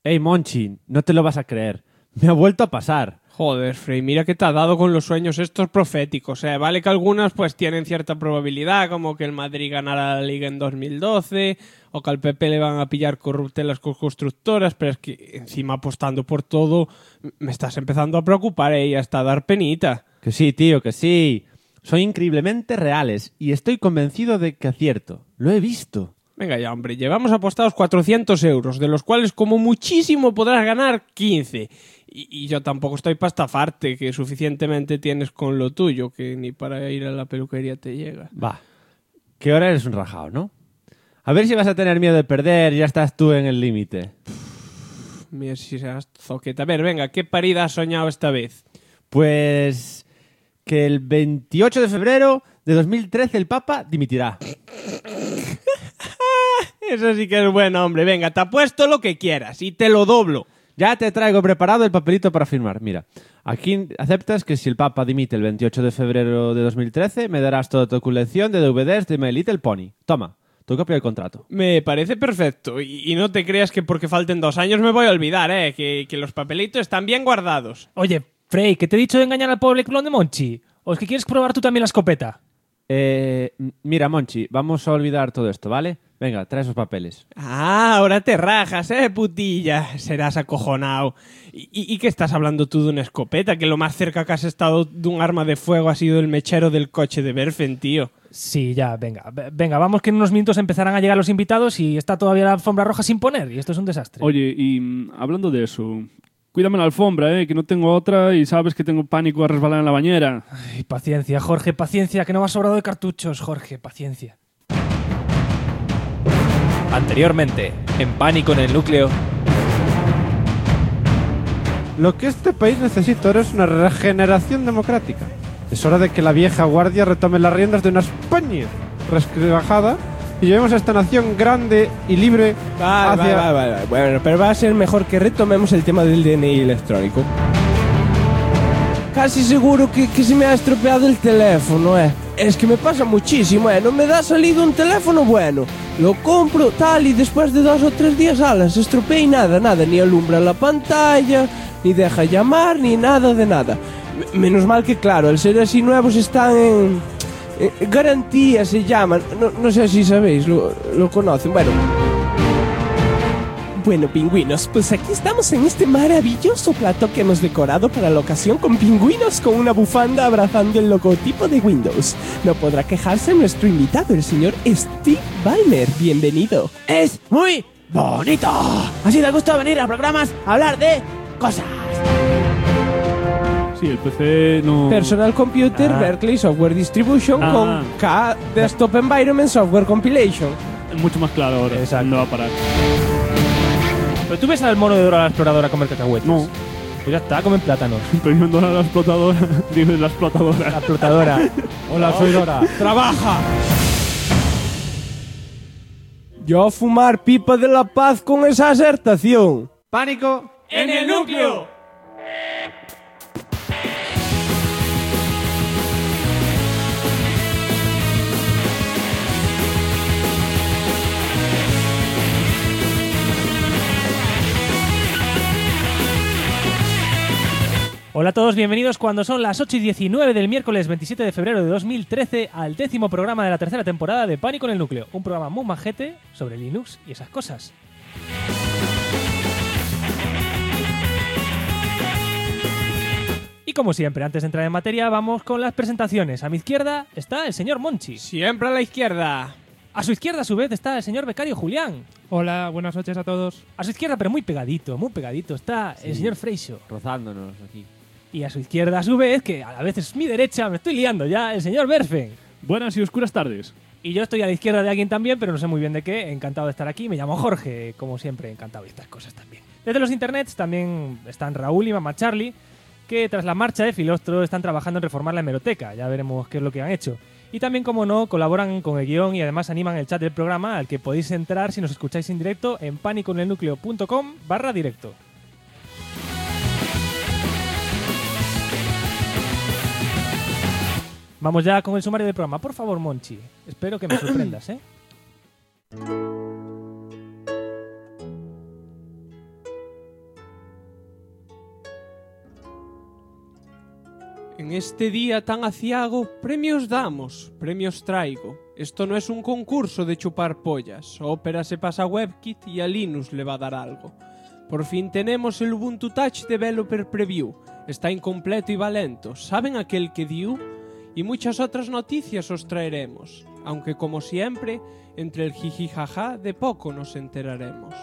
Ey, Monchi, no te lo vas a creer. Me ha vuelto a pasar. Joder, Frey, mira que te ha dado con los sueños estos proféticos. Vale que algunas pues tienen cierta probabilidad, como que el Madrid ganará la Liga en 2012, o que al PP le van a pillar corruptelas con constructoras, pero es que encima apostando por todo, me estás empezando a preocupar y hasta a dar penita. Que sí, tío, que sí. Son increíblemente reales y estoy convencido de que acierto. Lo he visto. Venga ya, hombre, llevamos apostados 400 euros, de los cuales como muchísimo podrás ganar 15. Y yo tampoco estoy para estafarte, que suficientemente tienes con lo tuyo, que ni para ir a la peluquería te llega. Va, que ahora eres un rajao, ¿no? A ver si vas a tener miedo de perder y ya estás tú en el límite. Mira si seas zoqueta. A ver, venga, ¿qué parida has soñado esta vez? Pues que el 28 de febrero de 2013 el Papa dimitirá. Eso sí que es bueno, hombre. Venga, te apuesto lo que quieras y te lo doblo. Ya te traigo preparado el papelito para firmar. Mira, aquí aceptas que si el Papa dimite el 28 de febrero de 2013 me darás toda tu colección de DVDs de My Little Pony. Toma, tu copia del contrato. Me parece perfecto. Y no te creas que porque falten 2 años me voy a olvidar, que los papelitos están bien guardados. Oye, Frey, ¿qué te he dicho de engañar al pobre clon de Monchi? ¿O es que quieres probar tú también la escopeta? Mira, Monchi, vamos a olvidar todo esto, ¿vale? Venga, trae esos papeles. Ah, ahora te rajas, putilla. Serás acojonado. ¿Y qué estás hablando tú de una escopeta? Que lo más cerca que has estado de un arma de fuego ha sido el mechero del coche de Berfen, tío. Sí, ya, venga. Venga, vamos que en unos minutos empezarán a llegar los invitados y está todavía la alfombra roja sin poner y esto es un desastre. Oye, y hablando de eso, cuídame la alfombra, que no tengo otra y sabes que tengo pánico a resbalar en la bañera. Ay, paciencia, Jorge, paciencia, que no me ha sobrado de cartuchos, Jorge, paciencia. Anteriormente, en Pánico en el Núcleo. Lo que este país necesita ahora es una regeneración democrática. Es hora de que la vieja guardia retome las riendas de una España resquebrajada y llevemos a esta nación grande y libre hacia... Vale. Bueno, pero va a ser mejor que retomemos el tema del DNI electrónico. Casi seguro que se me ha estropeado el teléfono, Es que me pasa muchísimo, No me da salido un teléfono bueno. Lo compro, tal, y después de 2 o 3 días, se estropea y nada. Ni alumbra la pantalla, ni deja llamar, ni nada de nada. Menos mal que, claro, al ser así nuevos están en garantía, se llaman. No sé si sabéis, lo conocen. Bueno, pingüinos, pues aquí estamos en este maravilloso plato que hemos decorado para la ocasión con pingüinos con una bufanda abrazando el logotipo de Windows. No podrá quejarse nuestro invitado, el señor Steve Ballmer. Bienvenido. Es muy bonito. Así da gusto venir a programas a hablar de cosas. Sí, el PC no... Personal Computer Berkeley Software Distribution con K Desktop Environment Software Compilation. Mucho más claro ahora. Exacto. No va a parar. ¿Pero tú ves al mono de Dora la Exploradora comer cacahuetes? No. Pues ya está, comen plátanos. Premiando a la explotadora. Digo, la explotadora. La explotadora. Hola, soy Dora. ¡Trabaja! Yo a fumar pipa de la paz con esa asertación. ¡Pánico! ¡En el núcleo! Hola a todos, bienvenidos cuando son las 8:19 del miércoles 27 de febrero de 2013 al 10º programa de la tercera temporada de Pánico en el Núcleo, un programa muy majete sobre Linux y esas cosas. Y como siempre, antes de entrar en materia, vamos con las presentaciones. A mi izquierda está el señor Monchi. Siempre a la izquierda. A su izquierda, a su vez, está el señor becario Julián. Hola, buenas noches a todos. A su izquierda, pero muy pegadito, está el señor Freixo. Rozándonos aquí. Y a su izquierda, a su vez, que a la vez es mi derecha, me estoy liando ya, el señor Berfen. Buenas y oscuras tardes. Y yo estoy a la izquierda de alguien también, pero no sé muy bien de qué. Encantado de estar aquí. Me llamo Jorge, como siempre, encantado de estas cosas también. Desde los internets también están Raúl y Mamá Charlie, que tras la marcha de Filostro están trabajando en reformar la hemeroteca. Ya veremos qué es lo que han hecho. Y también, como no, colaboran con el guión y además animan el chat del programa, al que podéis entrar si nos escucháis en directo en paniconelnucleo.com/directo. Vamos ya con el sumario del programa. Por favor, Monchi. Espero que me sorprendas, En este día tan aciago, premios damos, premios traigo. Esto no es un concurso de chupar pollas. Opera se pasa a WebKit y a Linux le va a dar algo. Por fin tenemos el Ubuntu Touch Developer Preview. Está incompleto y va lento. ¿Saben aquel que dio? Y muchas otras noticias os traeremos. Aunque como siempre, entre el jijijaja de poco nos enteraremos.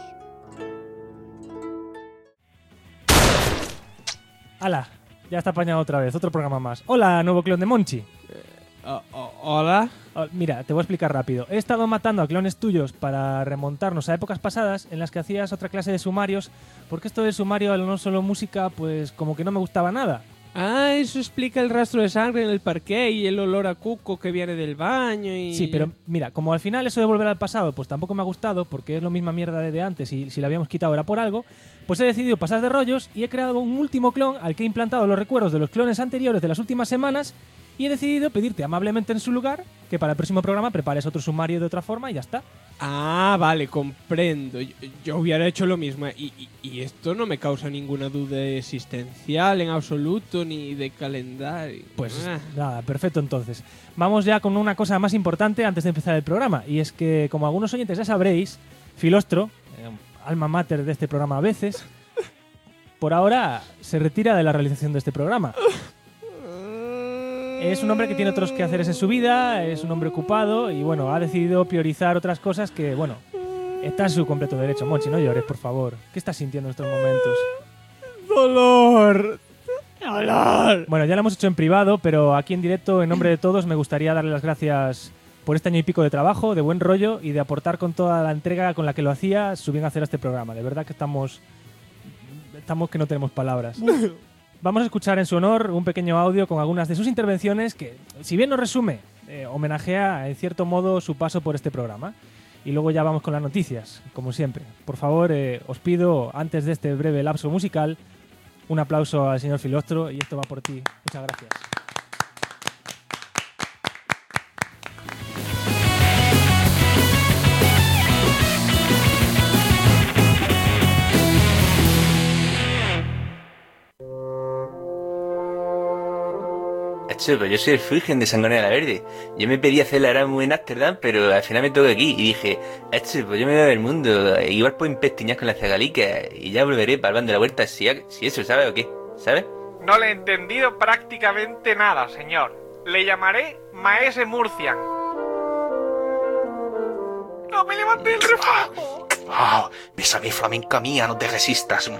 ¡Hala! Ya está apañado otra vez, otro programa más. Hola, nuevo clon de Monchi. ¿Hola? Mira, te voy a explicar rápido. He estado matando a clones tuyos para remontarnos a épocas pasadas en las que hacías otra clase de sumarios, porque esto del sumario al no solo música, pues como que no me gustaba nada. Ah, eso explica el rastro de sangre en el parqué y el olor a cuco que viene del baño y... Sí, pero mira, como al final eso de volver al pasado pues tampoco me ha gustado, porque es lo misma mierda de antes y si la habíamos quitado era por algo, pues he decidido pasar de rollos y he creado un último clon al que he implantado los recuerdos de los clones anteriores de las últimas semanas y he decidido pedirte amablemente en su lugar que para el próximo programa prepares otro sumario de otra forma y ya está. Ah, vale, comprendo. Yo hubiera hecho lo mismo y esto no me causa ninguna duda existencial en absoluto ni de calendario. Pues nada, perfecto entonces. Vamos ya con una cosa más importante antes de empezar el programa y es que, como algunos oyentes ya sabréis, Filostro, alma mater de este programa a veces, por ahora se retira de la realización de este programa. Es un hombre que tiene otros quehaceres en su vida, es un hombre ocupado y bueno, ha decidido priorizar otras cosas que, bueno, está en su completo derecho. Monchi, no llores, por favor. ¿Qué estás sintiendo en estos momentos? ¡Dolor! ¡Dolor! Bueno, ya lo hemos hecho en privado, pero aquí en directo, en nombre de todos, me gustaría darle las gracias por este año y pico de trabajo, de buen rollo y de aportar con toda la entrega con la que lo hacía su bien hacer a este programa. De verdad que estamos que no tenemos palabras. Vamos a escuchar en su honor un pequeño audio con algunas de sus intervenciones que, si bien no resume, homenajea en cierto modo su paso por este programa. Y luego ya vamos con las noticias, como siempre. Por favor, os pido, antes de este breve lapso musical, un aplauso al señor Filostro y esto va por ti. Muchas gracias. Yo soy el Fulgen de Sangonera la Verde. Yo me pedí hacer la Erasmus en Ámsterdam, pero al final me toca aquí. Y dije, pues yo me voy a ver el mundo. Igual puedo empestiñar con la zagalica y ya volveré para el bando de la huerta si eso, ¿sabe o qué? ¿Sabe? No le he entendido prácticamente nada, señor. Le llamaré Maese Murcian. ¡No me levanté el refajo! Besa mi flamenca mía, no te resistas.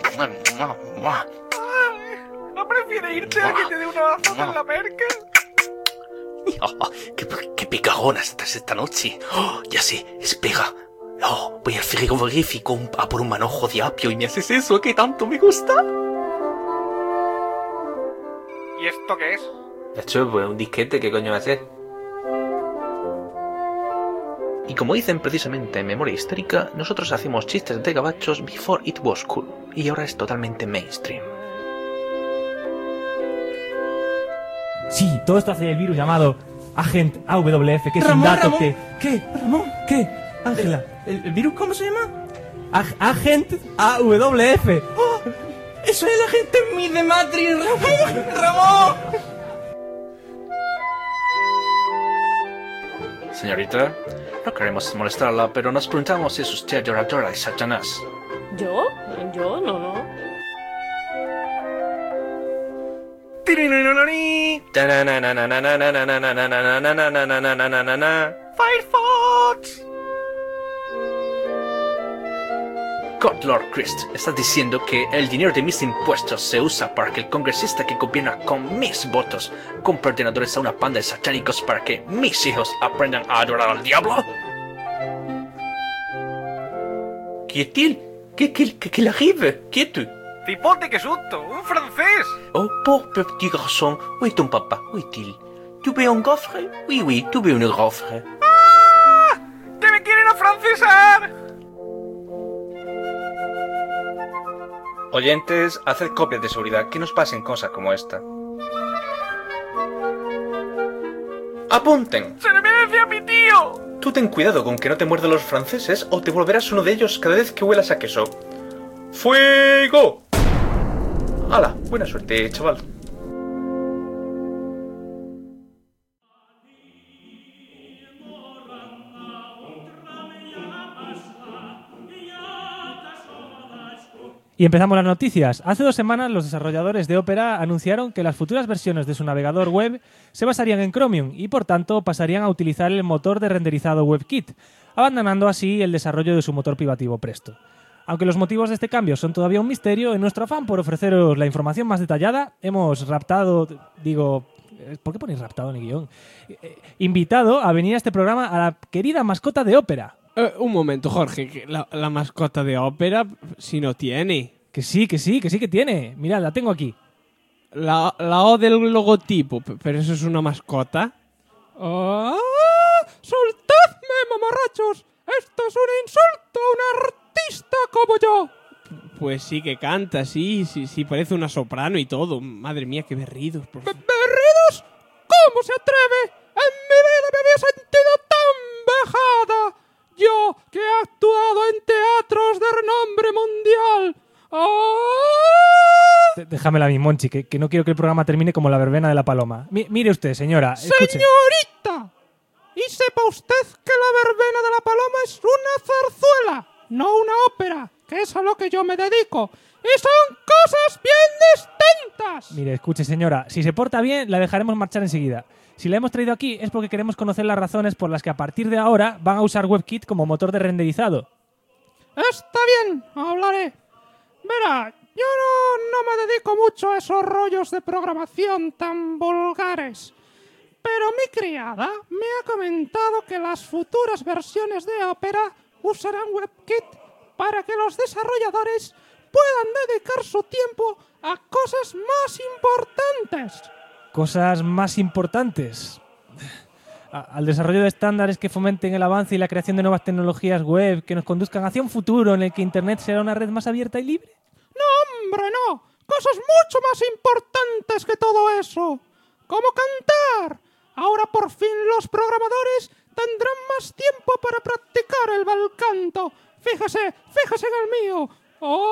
¿No prefiere irte a que te dé un abrazo en la merca? ¡Qué picagonas estás esta noche! Ya sé, espera. Voy al frigorífico a por un manojo de apio y me haces eso que tanto me gusta. ¿Y esto qué es? Pues un disquete, ¿qué coño va a ser? Y como dicen precisamente en Memoria Histórica, nosotros hacemos chistes de gabachos before it was cool. Y ahora es totalmente mainstream. Sí, todo esto hace el virus llamado Agent AWF, que es un dato que... ¿Qué? ¿Ramón? ¿Qué? Ángela. ¿El virus cómo se llama? Agent AWF. ¡Oh! ¡Eso es el agente Smith de Matrix, Ramón! ¡Ramón! Señorita, no queremos molestarla, pero nos preguntamos si es usted adoradora de Satanás. ¿Yo? Yo no. ¡Firefox! God Lord Christ, ¿estás diciendo que el dinero de mis impuestos se usa para que el congresista que gobierna con mis votos compre ordenadores a una panda de satánicos para que mis hijos aprendan a adorar al diablo? ¿Qué-til? ¿Qué le arrive? ¿Quieto? ¡Tipote, qué susto! ¡Un francés! Oh, pauvre petit garçon. Où est ton papa? Où est-il? Tu veux un gaufre? Oui, tu veux un gaufre. ¡Ah! ¡Que me quieren afrancesar! Oyentes, haced copias de seguridad, que nos pasen cosas como esta. ¡Apunten! ¡Se le merece a mi tío! Tú ten cuidado con que no te muerdan los franceses o te volverás uno de ellos cada vez que huelas a queso. ¡Fuego! ¡Hala! Buena suerte, chaval. Y empezamos las noticias. Hace 2 semanas los desarrolladores de Opera anunciaron que las futuras versiones de su navegador web se basarían en Chromium y por tanto pasarían a utilizar el motor de renderizado WebKit, abandonando así el desarrollo de su motor privativo Presto. Aunque los motivos de este cambio son todavía un misterio, en nuestro afán por ofreceros la información más detallada, hemos ¿por qué ponéis raptado en el guión? Invitado a venir a este programa a la querida mascota de Opera. Un momento, Jorge, que la mascota de Opera, si no tiene. Que sí que tiene. Mirad, la tengo aquí. La O del logotipo, pero eso es una mascota. ¡Ah! ¡Soltadme, mamarrachos! ¡Esto es un insulto a un artista como yo! Pues sí que canta, sí, parece una soprano y todo. Madre mía, qué berridos. ¿Berridos? ¿Cómo se atreve? En mi vida me había sentido tan vejada. Yo, que he actuado en teatros de renombre mundial. ¡Ah! Déjamela a mí, Monchi, que no quiero que el programa termine como la verbena de la paloma. Mire usted, señora. Escuche. ¡Señorita! Y sepa usted que la verbena de la paloma es una zarzuela, no una ópera, que es a lo que yo me dedico. ¡Y son cosas bien distintas! Mire, escuche, señora. Si se porta bien, la dejaremos marchar enseguida. Si la hemos traído aquí es porque queremos conocer las razones por las que a partir de ahora van a usar WebKit como motor de renderizado. Está bien, hablaré. Verá, yo no me dedico mucho a esos rollos de programación tan vulgares. Pero mi criada me ha comentado que las futuras versiones de Opera usarán WebKit para que los desarrolladores puedan dedicar su tiempo a cosas más importantes. Cosas más importantes. Al desarrollo de estándares que fomenten el avance y la creación de nuevas tecnologías web que nos conduzcan hacia un futuro en el que Internet será una red más abierta y libre. No, hombre, no. Cosas mucho más importantes que todo eso. Como cantar. Ahora por fin los programadores tendrán más tiempo para practicar el bel canto. Fíjese en el mío. ¡Oh!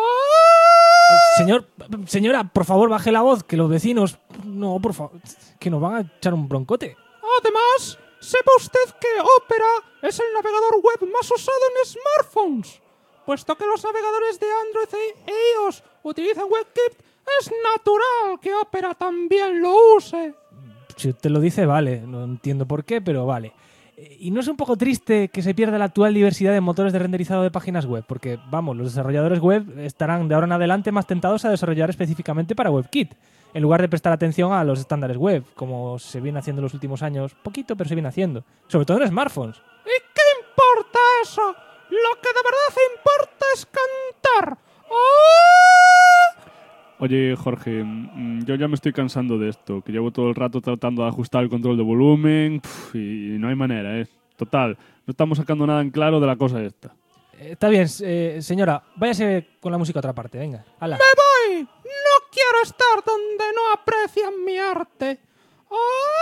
Señora, por favor, baje la voz, que los vecinos... No, por favor, que nos van a echar un broncote. Además, sepa usted que Opera es el navegador web más usado en smartphones. Puesto que los navegadores de Android e iOS utilizan WebKit, es natural que Opera también lo use. Si usted lo dice, vale. No entiendo por qué, pero vale. ¿Y no es un poco triste que se pierda la actual diversidad de motores de renderizado de páginas web? Porque, vamos, los desarrolladores web estarán de ahora en adelante más tentados a desarrollar específicamente para WebKit, en lugar de prestar atención a los estándares web, como se viene haciendo en los últimos años. Poquito, pero se viene haciendo. Sobre todo en smartphones. ¿Y qué importa eso? Lo que de verdad importa es cantar. ¡Oh! Oye, Jorge, yo ya me estoy cansando de esto, que llevo todo el rato tratando de ajustar el control de volumen y no hay manera, ¿eh? Total, no estamos sacando nada en claro de la cosa esta. Está bien, señora, váyase con la música a otra parte, venga. ¡Hala! ¡Me voy! No quiero estar donde no aprecian mi arte. ¡Oh!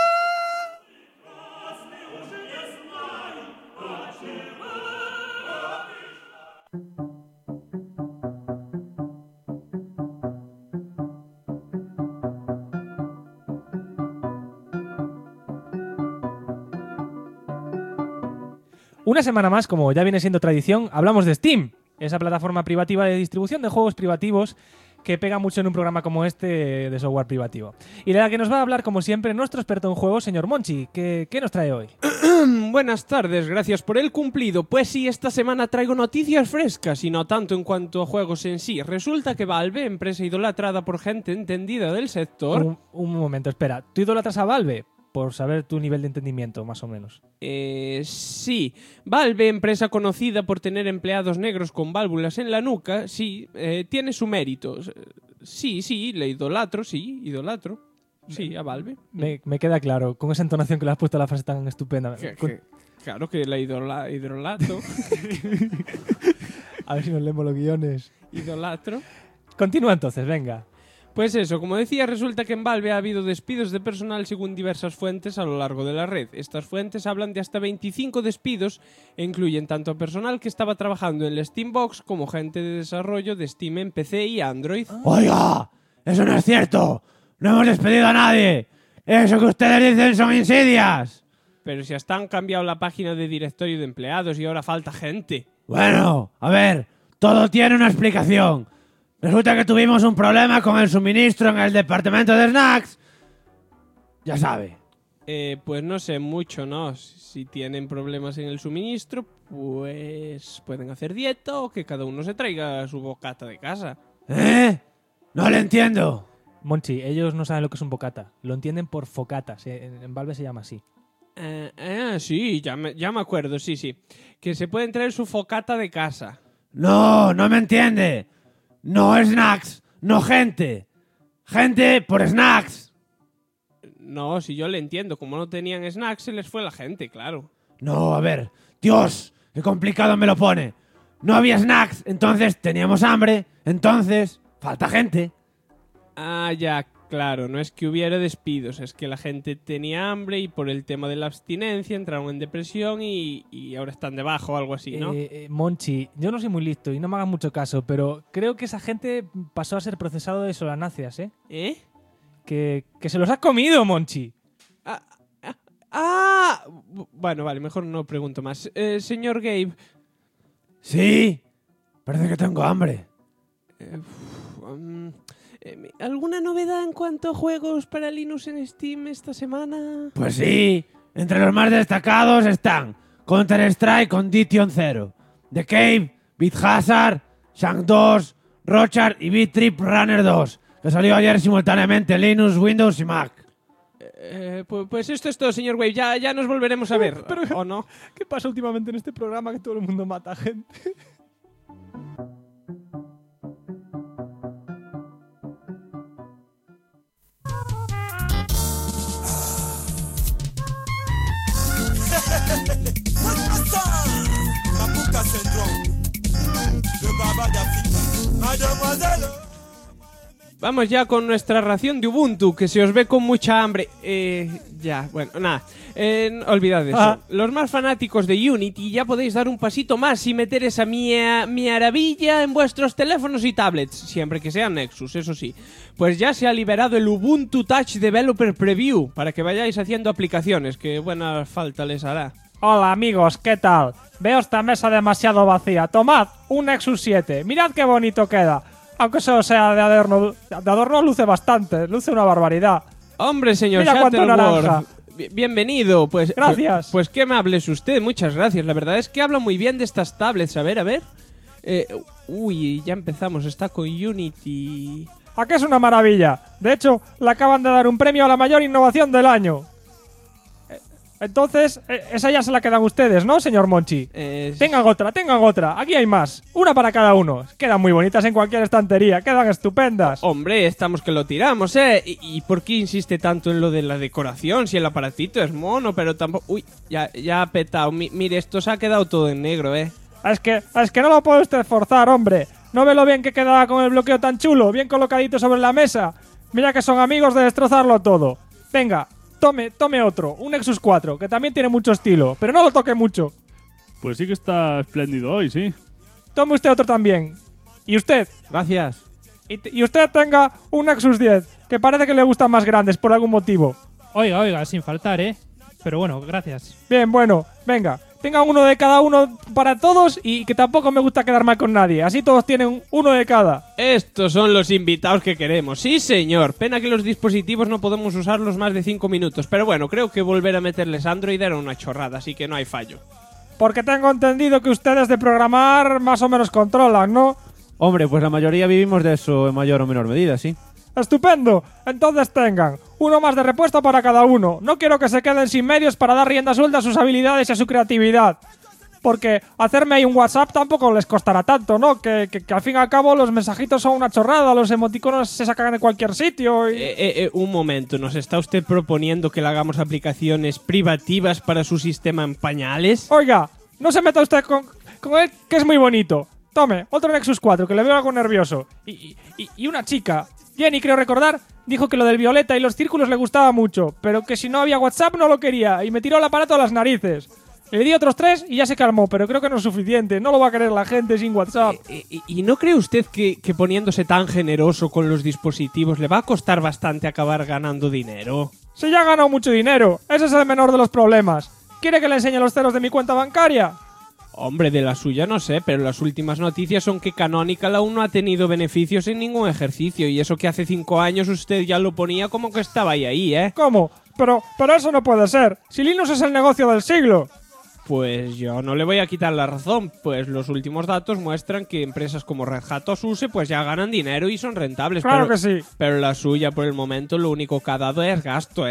Una semana más, como ya viene siendo tradición, hablamos de Steam, esa plataforma privativa de distribución de juegos privativos que pega mucho en un programa como este de software privativo. Y de la que nos va a hablar, como siempre, nuestro experto en juegos, señor Monchi. ¿Qué nos trae hoy? Buenas tardes, gracias por el cumplido. Pues sí, esta semana traigo noticias frescas y no tanto en cuanto a juegos en sí. Resulta que Valve, empresa idolatrada por gente entendida del sector... Un momento, espera. ¿Tú idolatras a Valve? Por saber tu nivel de entendimiento, más o menos. Sí. Valve, empresa conocida por tener empleados negros con válvulas en la nuca, sí, tiene su mérito. Sí, le idolatro, sí, idolatro. Sí, a Valve. Me queda claro, con esa entonación que le has puesto a la frase tan estupenda. Claro que la idolatro. A ver si nos leemos los guiones. Idolatro. Continúa entonces, venga. Pues eso, como decía, resulta que en Valve ha habido despidos de personal según diversas fuentes a lo largo de la red. Estas fuentes hablan de hasta 25 despidos e incluyen tanto a personal que estaba trabajando en la Steambox como gente de desarrollo de Steam en PC y Android. ¡Oiga! ¡Eso no es cierto! ¡No hemos despedido a nadie! ¡Eso que ustedes dicen son insidias! Pero si hasta han cambiado la página de directorio de empleados y ahora falta gente. Bueno, a ver, todo tiene una explicación. Resulta que tuvimos un problema con el suministro en el departamento de snacks. Ya sabe. Pues no sé mucho, ¿no? Si tienen problemas en el suministro, pues pueden hacer dieta o que cada uno se traiga su bocata de casa. No le entiendo. Monchi, ellos no saben lo que es un bocata. Lo entienden por focata. En Valve se llama así. Sí, ya me acuerdo, sí. Que se pueden traer su focata de casa. No me entiende. No snacks, no gente. Gente por snacks. No, si yo le entiendo. Como no tenían snacks, se les fue la gente, claro. No, a ver. Dios, qué complicado me lo pone. No había snacks, entonces teníamos hambre, entonces falta gente. Ah, ya, claro. No es que hubiera despidos, es que la gente tenía hambre y por el tema de la abstinencia entraron en depresión y ahora están debajo o algo así, ¿no? Monchi, yo no soy muy listo y no me hagas mucho caso, pero creo que esa gente pasó a ser procesado de solanáceas, ¿eh? Que se los has comido, Monchi. Bueno, vale, mejor no pregunto más. Señor Gabe. Sí, parece que tengo hambre. ¿Alguna novedad en cuanto a juegos para Linux en Steam esta semana? Pues sí, entre los más destacados están Counter-Strike Condition Zero, The Cave, Beat Hazard, Shank 2, Rochard y Beat Trip Runner 2, que salió ayer simultáneamente en Linux, Windows y Mac. Pues esto es todo, señor Wave. Ya nos volveremos a ver, ¿o no? ¿Qué pasa últimamente en este programa que todo el mundo mata a gente? Vamos ya con nuestra ración de Ubuntu, que se os ve con mucha hambre. Olvidad eso. Los más fanáticos de Unity ya podéis dar un pasito más y meter esa maravilla en vuestros teléfonos y tablets, siempre que sean Nexus, eso sí. Pues ya se ha liberado el Ubuntu Touch Developer Preview, para que vayáis haciendo aplicaciones, que buena falta les hará. Hola amigos, ¿qué tal? Veo esta mesa demasiado vacía. Tomad un Nexus 7. Mirad qué bonito queda. Aunque eso sea de adorno luce bastante. Luce una barbaridad. Hombre, señor Mira cuánto naranja. Bienvenido. Pues gracias. Pues que me hables usted. Muchas gracias. La verdad es que habla muy bien de estas tablets. A ver. Ya empezamos. Está con Unity. ¿A qué es una maravilla? De hecho, le acaban de dar un premio a la mayor innovación del año. Entonces, esa ya se la quedan ustedes, ¿no, señor Monchi? Tengan otra. Aquí hay más. Una para cada uno. Quedan muy bonitas en cualquier estantería. Quedan estupendas. Hombre, estamos que lo tiramos, ¿eh? ¿Y por qué insiste tanto en lo de la decoración? Si el aparatito es mono, pero tampoco... Uy, ya ha petado. Mire, esto se ha quedado todo en negro, ¿eh? Es que no lo puede usted forzar, hombre. ¿No ve lo bien que quedaba con el bloqueo tan chulo? Bien colocadito sobre la mesa. Mira que son amigos de destrozarlo todo. Venga. Tome otro, un Nexus 4, que también tiene mucho estilo, pero no lo toque mucho. Pues sí que está espléndido hoy, sí. Tome usted otro también. ¿Y usted? Gracias. Y usted tenga un Nexus 10, que parece que le gustan más grandes por algún motivo. Oiga, sin faltar, ¿eh? Pero bueno, gracias. Bien, bueno, venga. Tenga uno de cada uno para todos y que tampoco me gusta quedar mal con nadie. Así todos tienen uno de cada. Estos son los invitados que queremos. Sí, señor. Pena que los dispositivos no podemos usarlos más de 5 minutos. Pero bueno, creo que volver a meterles Android era una chorrada, así que no hay fallo. Porque tengo entendido que ustedes de programar más o menos controlan, ¿no? Hombre, pues la mayoría vivimos de eso en mayor o menor medida, sí. ¡Estupendo! Entonces tengan uno más de repuesto para cada uno. No quiero que se queden sin medios para dar rienda suelta a sus habilidades y a su creatividad. Porque hacerme ahí un WhatsApp tampoco les costará tanto, ¿no? Que al fin y al cabo los mensajitos son una chorrada, los emoticonos se sacan de cualquier sitio y... Un momento, ¿nos está usted proponiendo que le hagamos aplicaciones privativas para su sistema en pañales? Oiga, no se meta usted con él, que es muy bonito. Tome, otro Nexus 4, que le veo algo nervioso. Y una chica... Jenny, creo recordar, dijo que lo del violeta y los círculos le gustaba mucho, pero que si no había WhatsApp no lo quería y me tiró el aparato a las narices. Le di otros 3 y ya se calmó, pero creo que no es suficiente. No lo va a querer la gente sin WhatsApp. ¿Y no cree usted que poniéndose tan generoso con los dispositivos le va a costar bastante acabar ganando dinero? Si ya ha ganado mucho dinero, ese es el menor de los problemas. ¿Quiere que le enseñe los ceros de mi cuenta bancaria? Hombre, de la suya no sé, pero las últimas noticias son que Canonical aún no ha tenido beneficios en ningún ejercicio, y eso que hace 5 años usted ya lo ponía como que estaba ahí, ¿eh? ¿Cómo? Pero eso no puede ser. Si Linux es el negocio del siglo. Pues yo no le voy a quitar la razón, pues los últimos datos muestran que empresas como Red Hat o SUSE pues ya ganan dinero y son rentables. Claro que sí. Pero la suya por el momento lo único que ha dado es gasto, ¿eh?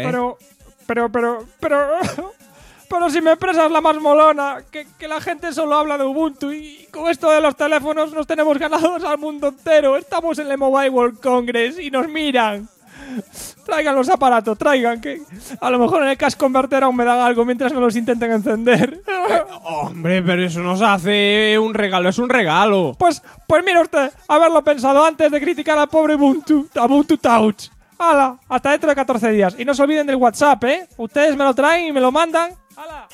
Pero si mi empresa es la más molona, que la gente solo habla de Ubuntu y con esto de los teléfonos nos tenemos ganados al mundo entero. Estamos en el Mobile World Congress y nos miran. Traigan los aparatos, traigan, que a lo mejor en el Cash Converter aún me dan algo mientras no los intenten encender. Hombre, pero eso nos hace un regalo, es un regalo. Pues mire usted, haberlo pensado antes de criticar al pobre Ubuntu Touch. ¡Hala! Hasta dentro de 14 días. Y no se olviden del WhatsApp, ¿eh? Ustedes me lo traen y me lo mandan. ¡Hala!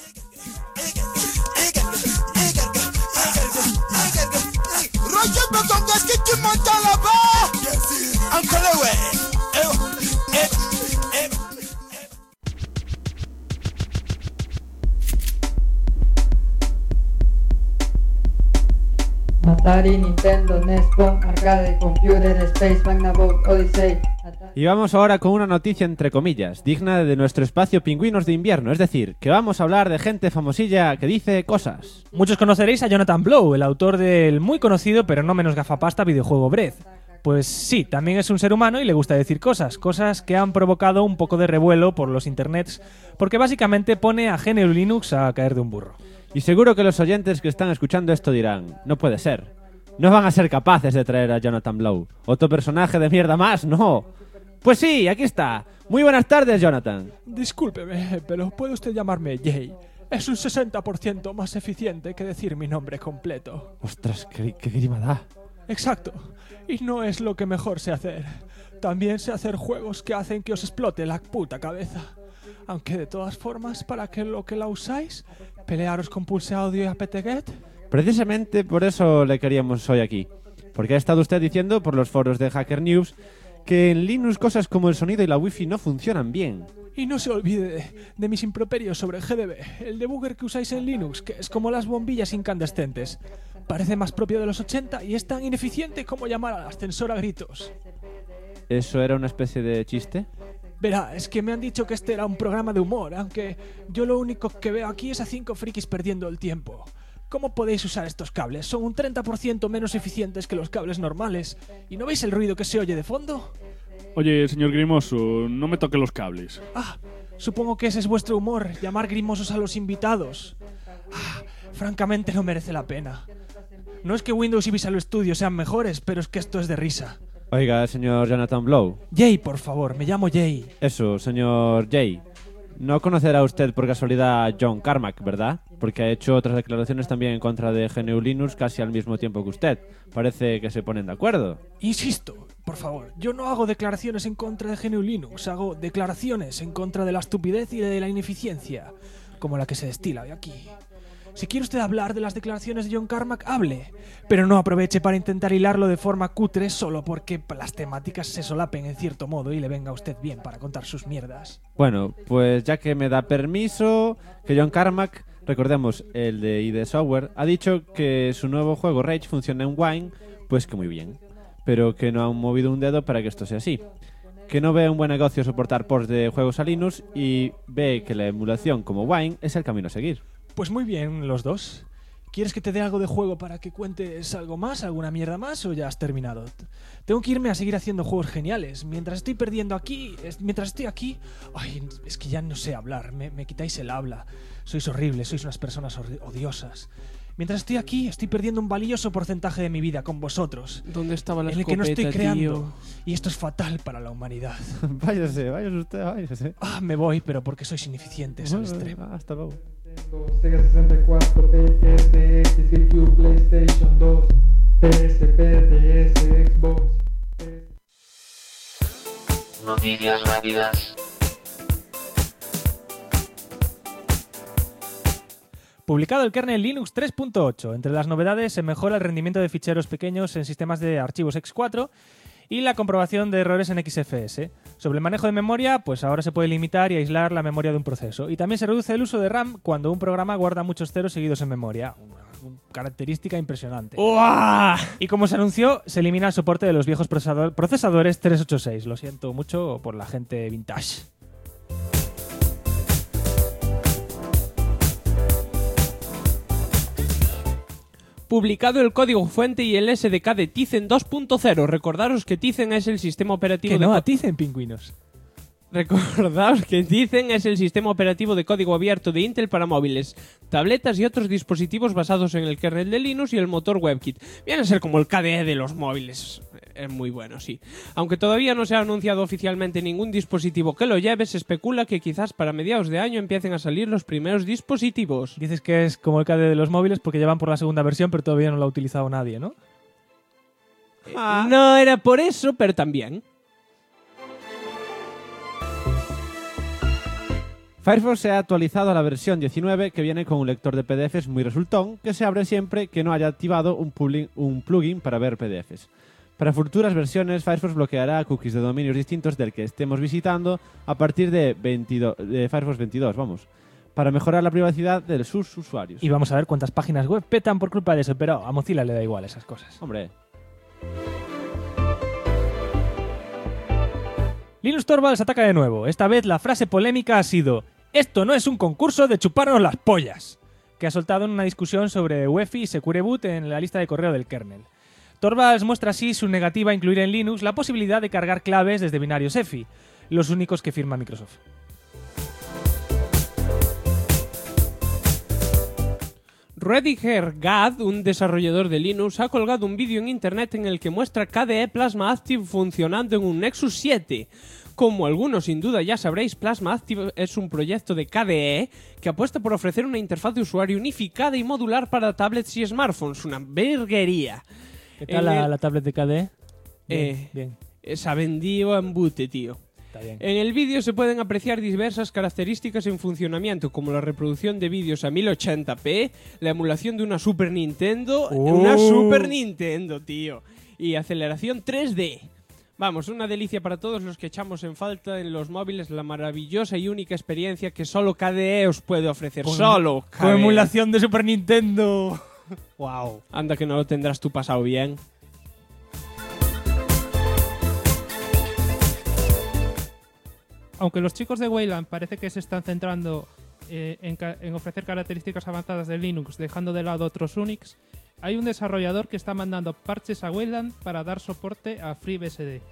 Atari, Nintendo, NES, Pong, Arcade, Computer, Space, Magnavox, Odyssey. Y vamos ahora con una noticia entre comillas, digna de nuestro espacio Pingüinos de Invierno, es decir, que vamos a hablar de gente famosilla que dice cosas. Muchos conoceréis a Jonathan Blow, el autor del muy conocido pero no menos gafapasta videojuego Breath. Pues sí, también es un ser humano y le gusta decir cosas que han provocado un poco de revuelo por los internets, porque básicamente pone a GNU Linux a caer de un burro. Y seguro que los oyentes que están escuchando esto dirán, no puede ser. No van a ser capaces de traer a Jonathan Blow. ¿Otro personaje de mierda más? No. Pues sí, aquí está. Muy buenas tardes, Jonathan. Discúlpeme, pero puede usted llamarme Jay. Es un 60% más eficiente que decir mi nombre completo. Ostras, qué grima da. Exacto. Y no es lo que mejor sé hacer. También sé hacer juegos que hacen que os explote la puta cabeza. Aunque de todas formas, ¿para qué lo que la usáis? ¿Pelearos con Pulse Audio y apt-get? Precisamente por eso le queríamos hoy aquí. Porque ha estado usted diciendo por los foros de Hacker News que en Linux cosas como el sonido y la wifi no funcionan bien. Y no se olvide de mis improperios sobre GDB, el debugger que usáis en Linux, que es como las bombillas incandescentes. Parece más propio de los 80 y es tan ineficiente como llamar al ascensor a gritos. ¿Eso era una especie de chiste? Verá, es que me han dicho que este era un programa de humor, aunque yo lo único que veo aquí es a 5 frikis perdiendo el tiempo. ¿Cómo podéis usar estos cables? Son un 30% menos eficientes que los cables normales. ¿Y no veis el ruido que se oye de fondo? Oye, señor Grimoso, no me toque los cables. Ah, supongo que ese es vuestro humor, llamar grimosos a los invitados. Francamente no merece la pena. No es que Windows y Visual Studio sean mejores, pero es que esto es de risa. Oiga, señor Jonathan Blow. Jay, por favor, me llamo Jay. Eso, señor Jay. No conocerá usted por casualidad a John Carmack, ¿verdad? Porque ha hecho otras declaraciones también en contra de GNU Linux casi al mismo tiempo que usted. Parece que se ponen de acuerdo. Insisto, por favor, yo no hago declaraciones en contra de GNU Linux, hago declaraciones en contra de la estupidez y de la ineficiencia, como la que se destila de aquí. Si quiere usted hablar de las declaraciones de John Carmack, hable, pero no aproveche para intentar hilarlo de forma cutre solo porque las temáticas se solapen en cierto modo y le venga a usted bien para contar sus mierdas. Bueno, pues ya que me da permiso, que John Carmack, recordemos el de ID Software, ha dicho que su nuevo juego Rage funciona en Wine, pues que muy bien, pero que no han movido un dedo para que esto sea así. Que no ve un buen negocio soportar ports de juegos a Linux y ve que la emulación como Wine es el camino a seguir. Pues muy bien, los dos. ¿Quieres que te dé algo de juego para que cuentes algo más, alguna mierda más, o ya has terminado? Tengo que irme a seguir haciendo juegos geniales. Mientras estoy aquí... Ay, es que ya no sé hablar, me quitáis el habla. Sois horribles, sois unas personas odiosas. Mientras estoy aquí, estoy perdiendo un valioso porcentaje de mi vida con vosotros. ¿Dónde estaba la en el escopeta, que no estoy creando, tío? Y esto es fatal para la humanidad. Váyase usted, váyase. Me voy, pero porque sois ineficientes al extremo. Hasta luego. Sega 64, PSX, GameCube, PlayStation 2, PSP, DS, Xbox. Noticias rápidas. Publicado el kernel Linux 3.8. Entre las novedades se mejora el rendimiento de ficheros pequeños en sistemas de archivos X4 y la comprobación de errores en XFS. Sobre el manejo de memoria, pues ahora se puede limitar y aislar la memoria de un proceso. Y también se reduce el uso de RAM cuando un programa guarda muchos ceros seguidos en memoria. característica impresionante. ¡Uah! Y como se anunció, se elimina el soporte de los viejos procesadores 386. Lo siento mucho por la gente vintage. Publicado el código fuente y el SDK de Tizen 2.0. Recordaros que Tizen es el sistema operativo Que no a Tizen, pingüinos. Recordaos que Tizen es el sistema operativo de código abierto de Intel para móviles, tabletas y otros dispositivos basados en el kernel de Linux y el motor WebKit. Viene a ser como el KDE de los móviles. Es muy bueno, sí. Aunque todavía no se ha anunciado oficialmente ningún dispositivo que lo lleve, se especula que quizás para mediados de año empiecen a salir los primeros dispositivos. Dices que es como el KDE de los móviles porque llevan por la segunda versión, pero todavía no lo ha utilizado nadie, ¿no? No era por eso, pero también. Firefox se ha actualizado a la versión 19 que viene con un lector de PDFs muy resultón que se abre siempre que no haya activado un plugin para ver PDFs. Para futuras versiones, Firefox bloqueará cookies de dominios distintos del que estemos visitando a partir de Firefox 22, para mejorar la privacidad de sus usuarios. Y vamos a ver cuántas páginas web petan por culpa de eso, pero a Mozilla le da igual esas cosas. Hombre. Linus Torvalds ataca de nuevo. Esta vez la frase polémica ha sido: «Esto no es un concurso de chuparnos las pollas», que ha soltado en una discusión sobre UEFI y Secure Boot en la lista de correo del kernel. Torvalds muestra así su negativa a incluir en Linux la posibilidad de cargar claves desde binarios EFI, los únicos que firma Microsoft. Rediger Gad, un desarrollador de Linux, ha colgado un vídeo en internet en el que muestra KDE Plasma Active funcionando en un Nexus 7. Como algunos sin duda ya sabréis, Plasma Active es un proyecto de KDE que apuesta por ofrecer una interfaz de usuario unificada y modular para tablets y smartphones. Una verguería. ¿Qué tal la tablet de KDE? Bien. Se ha vendido en bute, tío. Está bien. En el vídeo se pueden apreciar diversas características en funcionamiento, como la reproducción de vídeos a 1080p, la emulación de una Super Nintendo, una Super Nintendo, tío, y aceleración 3D. Vamos, una delicia para todos los que echamos en falta en los móviles la maravillosa y única experiencia que solo KDE os puede ofrecer. Solo KDE. Con emulación de Super Nintendo. Wow. Anda que no lo tendrás tú pasado bien. Aunque los chicos de Wayland parece que se están centrando en ofrecer características avanzadas de Linux, dejando de lado otros Unix, hay un desarrollador que está mandando parches a Wayland para dar soporte a FreeBSD.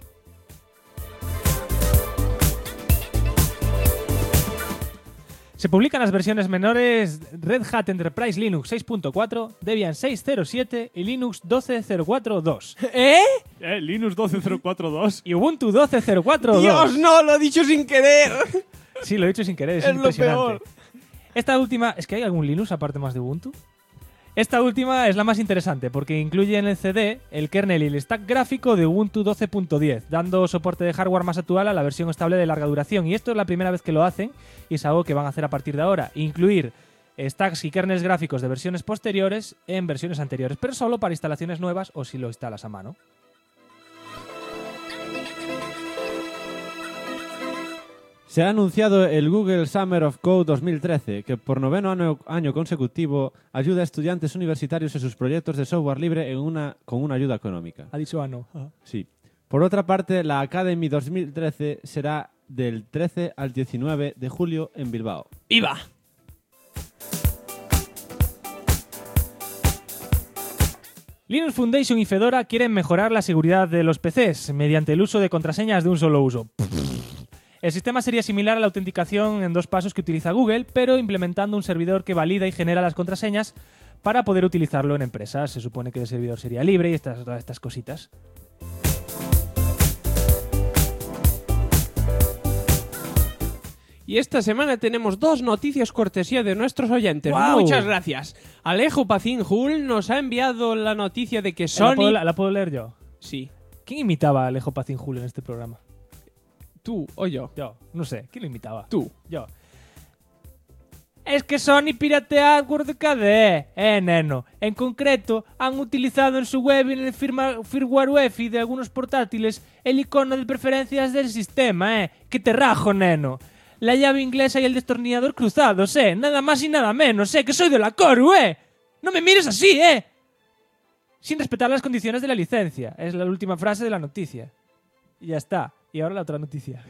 Se publican las versiones menores Red Hat Enterprise Linux 6.4, Debian 6.07 y Linux 12.04.2. Linux 12.04.2 y Ubuntu 12.04.2. ¡Dios, no! ¡Lo he dicho sin querer! Sí, lo he dicho sin querer, es lo impresionante. peor. Esta última... ¿Es que hay algún Linux aparte más de Ubuntu? Esta última es la más interesante porque incluye en el CD el kernel y el stack gráfico de Ubuntu 12.10, dando soporte de hardware más actual a la versión estable de larga duración. Y esto es la primera vez que lo hacen y es algo que van a hacer a partir de ahora. Incluir stacks y kernels gráficos de versiones posteriores en versiones anteriores, pero solo para instalaciones nuevas o si lo instalas a mano. Se ha anunciado el Google Summer of Code 2013, que por noveno año consecutivo ayuda a estudiantes universitarios en sus proyectos de software libre con una ayuda económica. Ha dicho ano. Sí. Por otra parte, la Academy 2013 será del 13 al 19 de julio en Bilbao. ¡Viva! Linux Foundation y Fedora quieren mejorar la seguridad de los PCs mediante el uso de contraseñas de un solo uso. El sistema sería similar a la autenticación en 2 pasos que utiliza Google, pero implementando un servidor que valida y genera las contraseñas para poder utilizarlo en empresas. Se supone que el servidor sería libre y todas estas cositas. Y esta semana tenemos 2 noticias cortesía de nuestros oyentes. ¡Wow! Muchas gracias. Alejo Pacín Hull nos ha enviado la noticia de que Sony... ¿La puedo leer yo? Sí. ¿Quién imitaba a Alejo Pacín Hull en este programa? ¿Tú o yo? Yo, no sé. ¿Quién lo imitaba? Tú. Yo. Es que Sony piratea hardware de KDE, neno. En concreto, han utilizado en su web y en el firmware UEFI de algunos portátiles el icono de preferencias del sistema, Que te rajo, neno. La llave inglesa y el destornillador cruzados, Nada más y nada menos, que soy de la Coru, ¡No me mires así, eh! Sin respetar las condiciones de la licencia. Es la última frase de la noticia. Y ya está. Y ahora la otra noticia.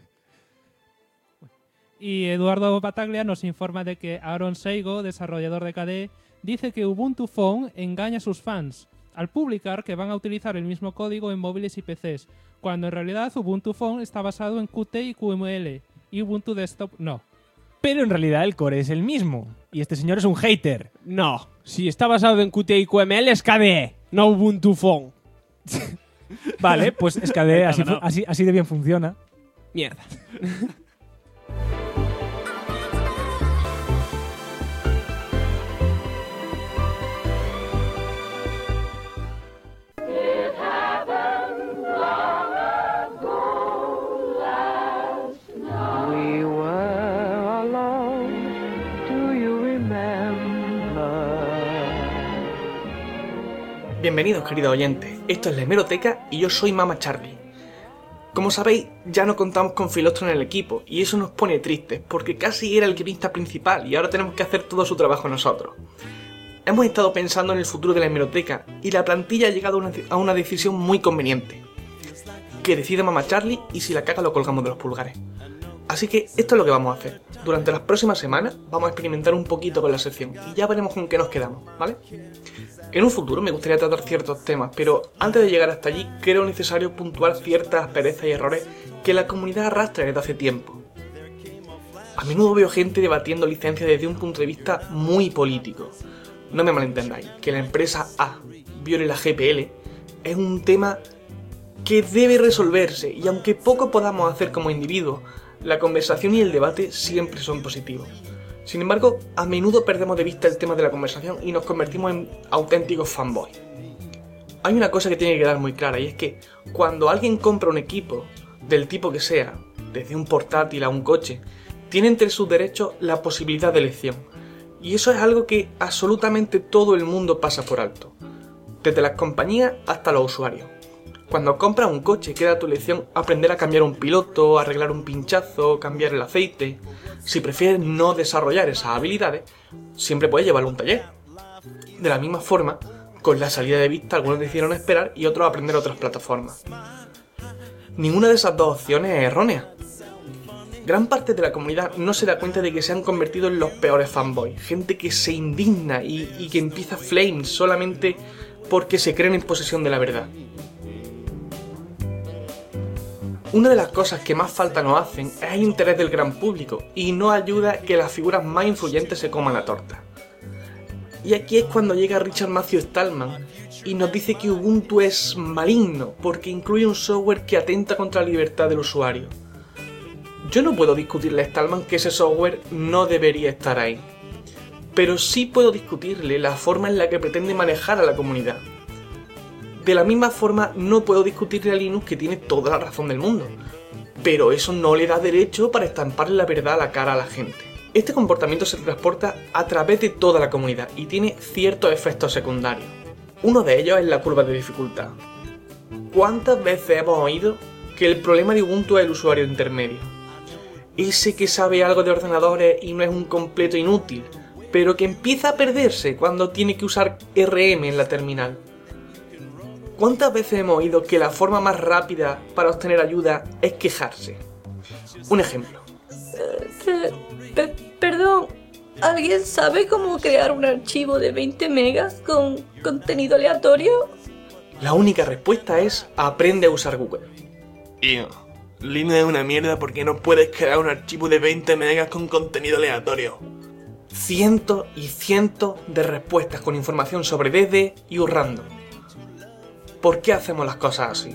Y Eduardo Bataglia nos informa de que Aaron Seigo, desarrollador de KDE, dice que Ubuntu Phone engaña a sus fans al publicar que van a utilizar el mismo código en móviles y PCs, cuando en realidad Ubuntu Phone está basado en Qt y QML, y Ubuntu Desktop no. Pero en realidad el core es el mismo. Y este señor es un hater. No, si está basado en Qt y QML es KDE, no Ubuntu Phone. Vale, pues es KDE, así de bien funciona. Mierda. Bienvenidos, queridos oyentes. Esto es la Hemeroteca y yo soy Mama Charlie. Como sabéis, ya no contamos con Filostro en el equipo y eso nos pone tristes porque casi era el guionista principal y ahora tenemos que hacer todo su trabajo nosotros. Hemos estado pensando en el futuro de la Hemeroteca y la plantilla ha llegado a una decisión muy conveniente. Que decide Mama Charlie y si la caga lo colgamos de los pulgares. Así que esto es lo que vamos a hacer. Durante las próximas semanas vamos a experimentar un poquito con la sección y ya veremos con qué nos quedamos, ¿vale? En un futuro me gustaría tratar ciertos temas, pero antes de llegar hasta allí creo necesario puntuar ciertas asperezas y errores que la comunidad arrastra desde hace tiempo. A menudo veo gente debatiendo licencias desde un punto de vista muy político. No me malentendáis, que la empresa A viole la GPL es un tema que debe resolverse y aunque poco podamos hacer como individuos, la conversación y el debate siempre son positivos. Sin embargo, a menudo perdemos de vista el tema de la conversación y nos convertimos en auténticos fanboys. Hay una cosa que tiene que quedar muy clara y es que cuando alguien compra un equipo, del tipo que sea, desde un portátil a un coche, tiene entre sus derechos la posibilidad de elección. Y eso es algo que absolutamente todo el mundo pasa por alto, desde las compañías hasta los usuarios. Cuando compras un coche queda a tu elección aprender a cambiar un piloto, arreglar un pinchazo, cambiar el aceite. Si prefieres no desarrollar esas habilidades, siempre puedes llevarlo a un taller. De la misma forma, con la salida de vista algunos decidieron esperar y otros aprender otras plataformas. Ninguna de esas dos opciones es errónea. Gran parte de la comunidad no se da cuenta de que se han convertido en los peores fanboys, gente que se indigna y que empieza flames solamente porque se creen en posesión de la verdad. Una de las cosas que más falta nos hacen es el interés del gran público y no ayuda que las figuras más influyentes se coman la torta. Y aquí es cuando llega Richard Matthew Stallman y nos dice que Ubuntu es maligno porque incluye un software que atenta contra la libertad del usuario. Yo no puedo discutirle a Stallman que ese software no debería estar ahí, pero sí puedo discutirle la forma en la que pretende manejar a la comunidad. De la misma forma, no puedo discutirle a Linux que tiene toda la razón del mundo, pero eso no le da derecho para estamparle la verdad a la cara a la gente. Este comportamiento se transporta a través de toda la comunidad y tiene ciertos efectos secundarios. Uno de ellos es la curva de dificultad. ¿Cuántas veces hemos oído que el problema de Ubuntu es el usuario intermedio? Ese que sabe algo de ordenadores y no es un completo inútil, pero que empieza a perderse cuando tiene que usar RM en la terminal. ¿Cuántas veces hemos oído que la forma más rápida para obtener ayuda es quejarse? Un ejemplo. Perdón, ¿alguien sabe cómo crear un archivo de 20 megas con contenido aleatorio? La única respuesta es aprende a usar Google. Tío, Linux es una mierda porque no puedes crear un archivo de 20 megas con contenido aleatorio. Cientos y cientos de respuestas con información sobre DD y urrando. ¿Por qué hacemos las cosas así?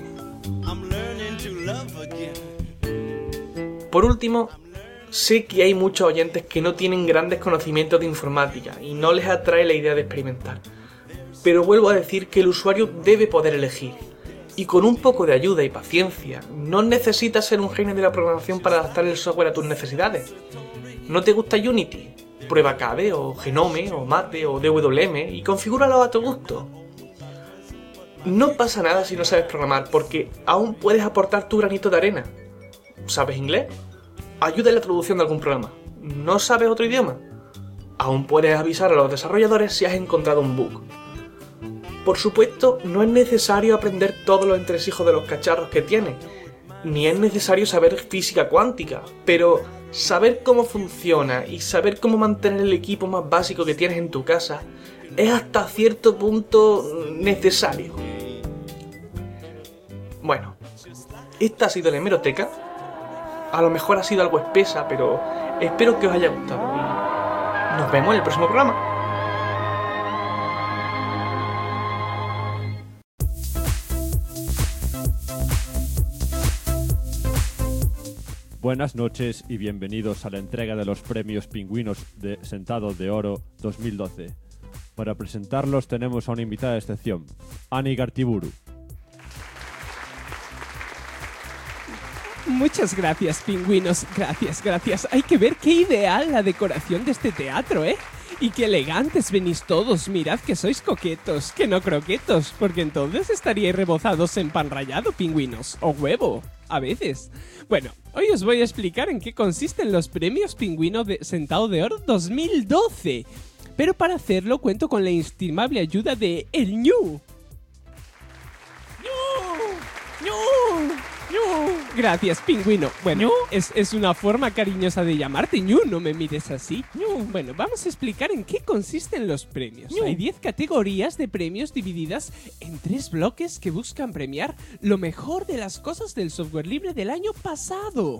Por último, sé que hay muchos oyentes que no tienen grandes conocimientos de informática y no les atrae la idea de experimentar. Pero vuelvo a decir que el usuario debe poder elegir. Y con un poco de ayuda y paciencia, no necesitas ser un genio de la programación para adaptar el software a tus necesidades. ¿No te gusta Unity? Prueba KDE o Genome o Mate o DWM y configúralo a tu gusto. No pasa nada si no sabes programar porque aún puedes aportar tu granito de arena. ¿Sabes inglés? Ayuda en la traducción de algún programa. ¿No sabes otro idioma? Aún puedes avisar a los desarrolladores si has encontrado un bug. Por supuesto, no es necesario aprender todos los entresijos de los cacharros que tienes, ni es necesario saber física cuántica, pero saber cómo funciona y saber cómo mantener el equipo más básico que tienes en tu casa es hasta cierto punto necesario. Bueno, esta ha sido la hemeroteca. A lo mejor ha sido algo espesa, pero espero que os haya gustado y nos vemos en el próximo programa. Buenas noches y bienvenidos a la entrega de los premios Pingüinos de Sentado de Oro 2012. Para presentarlos tenemos a una invitada de excepción, Ani Gartiburu. Muchas gracias, pingüinos. Gracias. Hay que ver qué ideal la decoración de este teatro, ¿eh? Y qué elegantes venís todos. Mirad que sois coquetos, que no croquetos, porque entonces estaríais rebozados en pan rallado, pingüinos. O huevo, a veces. Bueno, hoy os voy a explicar en qué consisten los premios Pingüino de Sentado de Oro 2012. Pero para hacerlo cuento con la inestimable ayuda de el ñu. Gracias, pingüino. Bueno, es una forma cariñosa de llamarte, ñu, no me mires así. Bueno, vamos a explicar en qué consisten los premios. Hay 10 categorías de premios divididas en 3 bloques que buscan premiar lo mejor de las cosas del software libre del año pasado.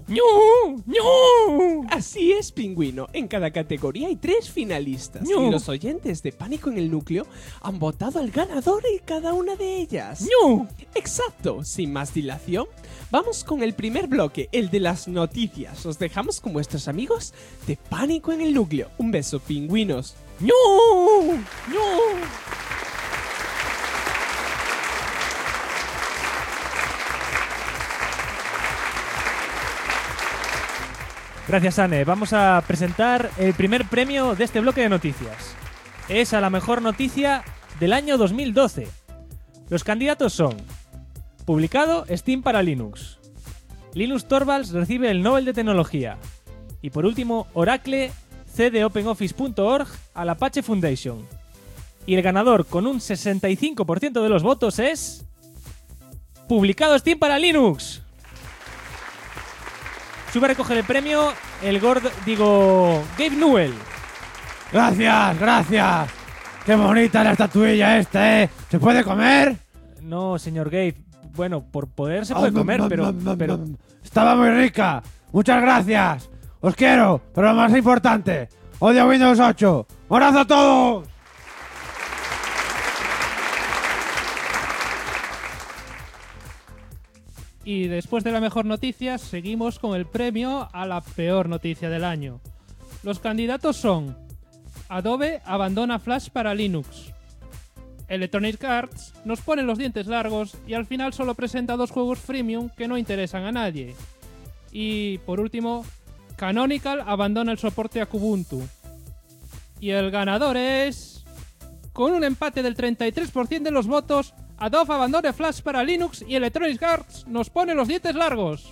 Así es, pingüino. En cada categoría hay 3 finalistas. Y los oyentes de Pánico en el Núcleo han votado al ganador en cada una de ellas. Exacto. Sin más dilación, vamos con el primer bloque, el de las noticias. Os dejamos con vuestros amigos de Pánico en el Núcleo. Un beso, pingüinos. Gracias, Anne. Vamos a presentar el primer premio de este bloque de noticias. Es a la mejor noticia del año 2012. Los candidatos son: publicado Steam para Linux, Linus Torvalds recibe el Nobel de Tecnología y por último Oracle cede OpenOffice.org al Apache Foundation. Y el ganador con un 65% de los votos es... publicado Steam para Linux. Sube a recoger el premio Gabe Newell. Gracias. Qué bonita la estatuilla esta, ¿eh? ¿Se puede comer? No, señor Gabe. Bueno, por poder se puede comer, pero... Estaba muy rica. Muchas gracias. Os quiero, pero lo más importante, odio Windows 8. ¡Un abrazo a todos! Y después de la mejor noticia, seguimos con el premio a la peor noticia del año. Los candidatos son: Adobe abandona Flash para Linux, Electronic Arts nos pone los dientes largos y al final solo presenta 2 juegos freemium que no interesan a nadie. Y por último, Canonical abandona el soporte a Kubuntu. Y el ganador es... con un empate del 33% de los votos, Adobe abandona Flash para Linux y Electronic Arts nos pone los dientes largos.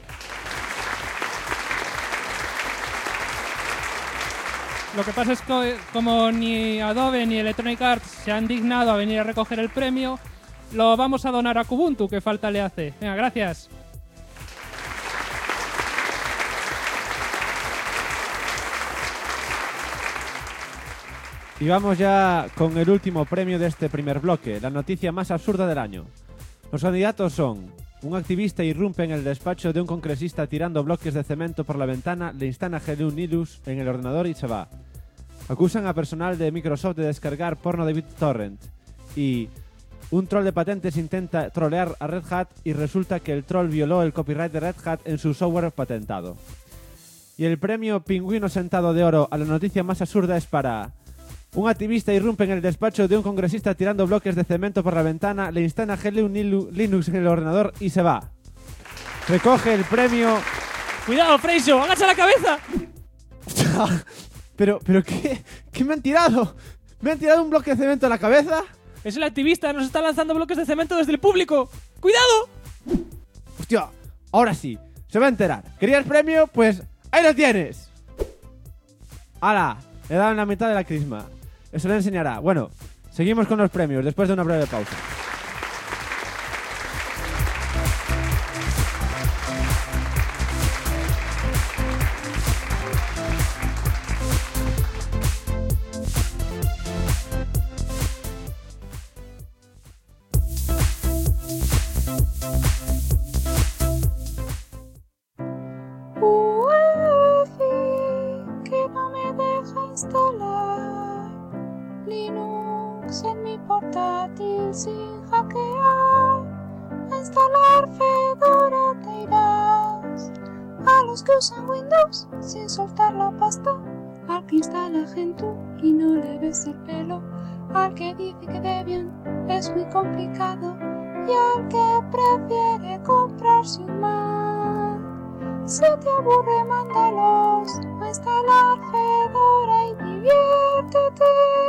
Lo que pasa es que como ni Adobe ni Electronic Arts se han dignado a venir a recoger el premio, lo vamos a donar a Kubuntu, que falta le hace. Venga, gracias. Y vamos ya con el último premio de este primer bloque, la noticia más absurda del año. Los candidatos son: un activista irrumpe en el despacho de un congresista tirando bloques de cemento por la ventana, le instala GNU Linux en el ordenador y se va. Acusan a personal de Microsoft de descargar porno de BitTorrent. Y un troll de patentes intenta trolear a Red Hat y resulta que el troll violó el copyright de Red Hat en su software patentado. Y el premio Pingüino Sentado de Oro a la noticia más absurda es para... un activista irrumpe en el despacho de un congresista tirando bloques de cemento por la ventana, le instala GNU Linux en el ordenador y se va. Recoge el premio... ¡Cuidado, Freixo! ¡Agacha la cabeza! ¿Pero qué me han tirado? ¿Me han tirado un bloque de cemento a la cabeza? Es el activista, nos está lanzando bloques de cemento desde el público. ¡Cuidado! Hostia, ahora sí, se va a enterar. ¿Querías premio? Pues ahí lo tienes. ¡Hala! Le dan la mitad de la crisma. Eso le enseñará. Bueno, seguimos con los premios después de una breve pausa. Que no me deja instalar Linux en mi portátil sin hackear. A instalar Fedora te irás. A los que usan Windows sin soltar la pasta. Al que instala Gentoo y no le ves el pelo. Al que dice que Debian es muy complicado. Y al que prefiere comprarse un Mac. Si te aburre, mándalos a instalar Fedora y diviértete.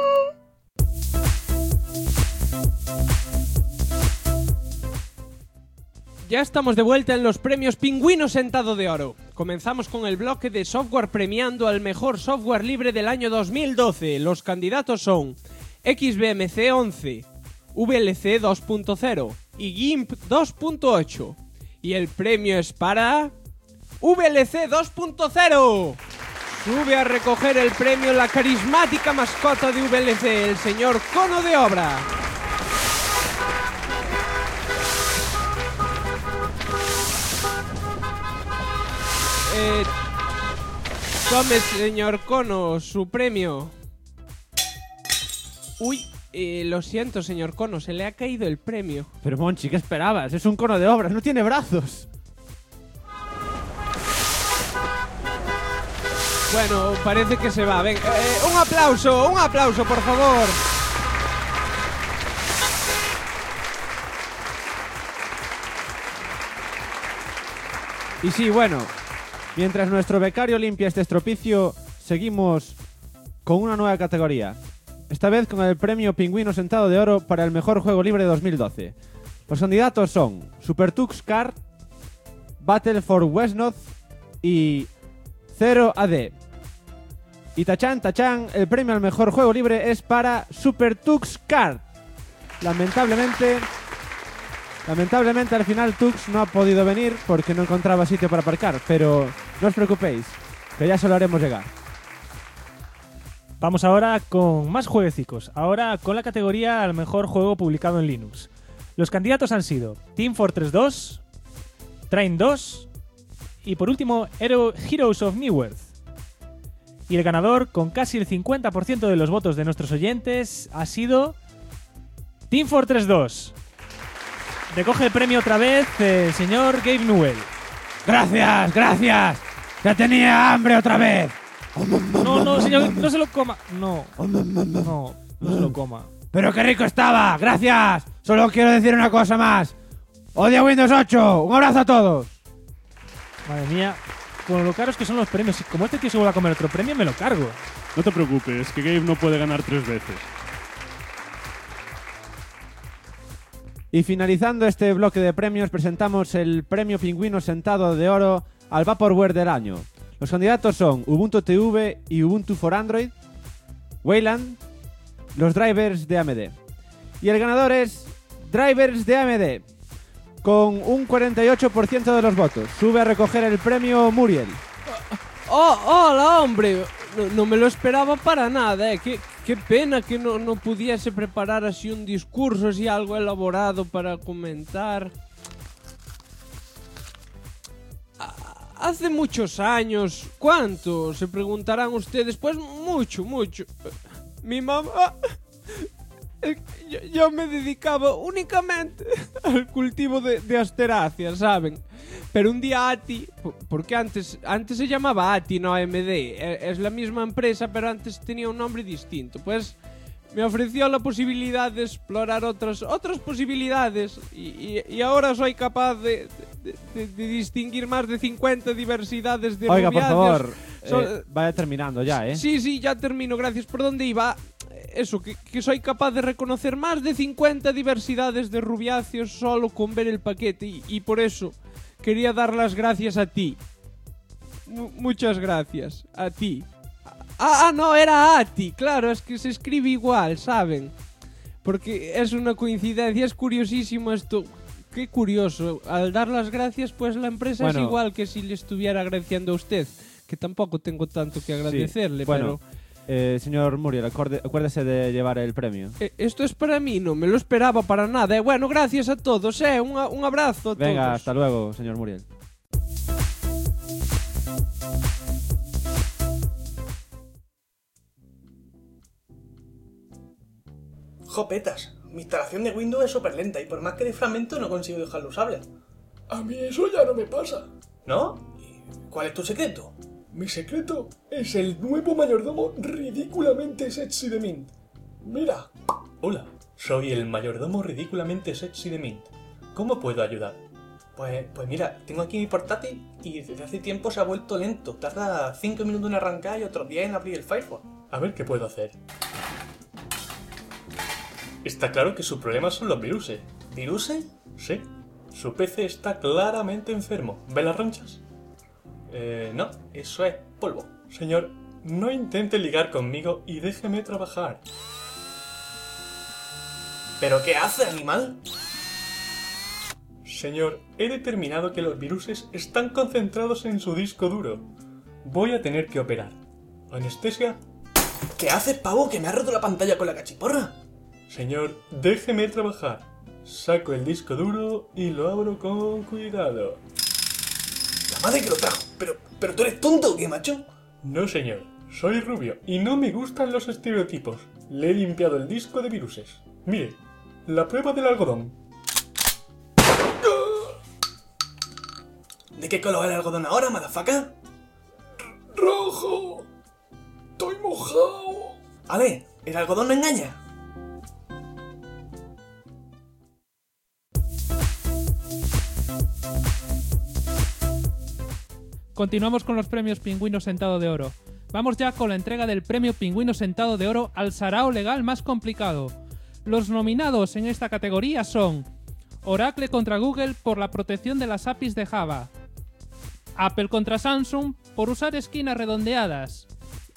Ya estamos de vuelta en los premios Pingüino Sentado de Oro. Comenzamos con el bloque de software premiando al mejor software libre del año 2012. Los candidatos son XBMC 11, VLC 2.0 y GIMP 2.8. Y el premio es para... VLC 2.0. Sube a recoger el premio la carismática mascota de VLC, el señor Cono de Obra. Tome, señor Cono, su premio. Uy, lo siento, señor Cono, se le ha caído el premio. Pero Monchi, ¿qué esperabas? Es un cono de obras, no tiene brazos. Bueno, parece que se va. Ven, un aplauso, por favor. Y sí, bueno, mientras nuestro becario limpia este estropicio, seguimos con una nueva categoría. Esta vez con el premio Pingüino Sentado de Oro para el mejor juego libre de 2012. Los candidatos son Super Tux Kart, Battle for Westnorth y 0AD. Y tachán, el premio al mejor juego libre es para Super Tux Kart. Lamentablemente al final Tux no ha podido venir porque no encontraba sitio para aparcar, pero no os preocupéis, que ya se lo haremos llegar. Vamos ahora con más jueguecicos, ahora con la categoría al mejor juego publicado en Linux. Los candidatos han sido Team Fortress 2, Train 2 y por último Heroes of Newerth. Y el ganador, con casi el 50% de los votos de nuestros oyentes, ha sido Team Fortress 2. Recoge el premio otra vez el señor Gabe Newell. ¡Gracias! ¡Ya tenía hambre otra vez! No, señor, no se lo coma. No se lo coma. ¡Pero qué rico estaba! ¡Gracias! Solo quiero decir una cosa más. ¡Odio Windows 8! ¡Un abrazo a todos! Madre mía, con lo caros que son los premios. Como este tío se vuelve a comer otro premio, me lo cargo. No te preocupes, que Gabe no puede ganar 3 veces. Y finalizando este bloque de premios, presentamos el premio Pingüino Sentado de Oro al Vaporware del año. Los candidatos son Ubuntu TV y Ubuntu for Android, Wayland, los drivers de AMD. Y el ganador es Drivers de AMD, con un 48% de los votos. Sube a recoger el premio Muriel. ¡Oh, hola, hombre! No me lo esperaba para nada, ¿eh? Qué pena que no pudiese preparar así un discurso, así algo elaborado para comentar. Hace muchos años, ¿cuánto? Se preguntarán ustedes. Pues mucho. Mi mamá... Yo me dedicaba únicamente al cultivo de asteráceas, ¿saben? Pero un día ATI, porque antes se llamaba ATI, no AMD, es la misma empresa, pero antes tenía un nombre distinto. Pues me ofreció la posibilidad de explorar otras posibilidades y ahora soy capaz de distinguir más de 50 diversidades de Oiga, rubiáceas. por favor, vaya terminando ya, ¿eh? Sí, ya termino, gracias. ¿Por dónde iba? Eso, que soy capaz de reconocer más de 50 diversidades de rubiáceos solo con ver el paquete y por eso quería dar las gracias a ti. Muchas gracias. A ti. No, era Ati. Claro, es que se escribe igual, ¿saben? Porque es una coincidencia, es curiosísimo esto. Qué curioso. Al dar las gracias, pues la empresa es igual que si le estuviera agradeciendo a usted. Que tampoco tengo tanto que agradecerle, bueno, pero... señor Muriel, acuérdese de llevar el premio. Esto es para mí, no me lo esperaba para nada. Bueno, gracias a todos, un abrazo a Venga, todos. hasta luego, señor Muriel. Jopetas, mi instalación de Windows es súper lenta y por más que de fragmento no consigo dejarlo usable. A mí eso ya no me pasa. ¿No? ¿Y cuál es tu secreto? Mi secreto es el nuevo mayordomo ridículamente sexy de Mint. Mira. Hola, soy el mayordomo ridículamente sexy de Mint. ¿Cómo puedo ayudar? Pues mira, tengo aquí mi portátil y desde hace tiempo se ha vuelto lento. Tarda 5 minutos en arrancar y otros 10 en abrir el Firefox. A ver qué puedo hacer. Está claro que su problema son los viruses. ¿Viruses? Sí. Su PC está claramente enfermo. ¿Ve las ronchas? No, eso es polvo. Señor, no intente ligar conmigo y déjeme trabajar. ¿Pero qué hace, animal? Señor, he determinado que los viruses están concentrados en su disco duro. Voy a tener que operar. ¿Anestesia? ¿Qué haces, pavo? ¿Que me ha roto la pantalla con la cachiporra? Señor, déjeme trabajar. Saco el disco duro y lo abro con cuidado. La madre que lo trajo. ¿Pero tú eres tonto o qué, macho? No, señor. Soy rubio y no me gustan los estereotipos. Le he limpiado el disco de viruses. Mire, la prueba del algodón. ¿De qué color es el algodón ahora, madafaca? ¡Rojo! ¡Estoy mojado! Ale, el algodón no engaña. Continuamos con los premios Pingüino Sentado de Oro. Vamos ya con la entrega del premio Pingüino Sentado de Oro al sarao legal más complicado. Los nominados en esta categoría son Oracle contra Google por la protección de las APIs de Java, Apple contra Samsung por usar esquinas redondeadas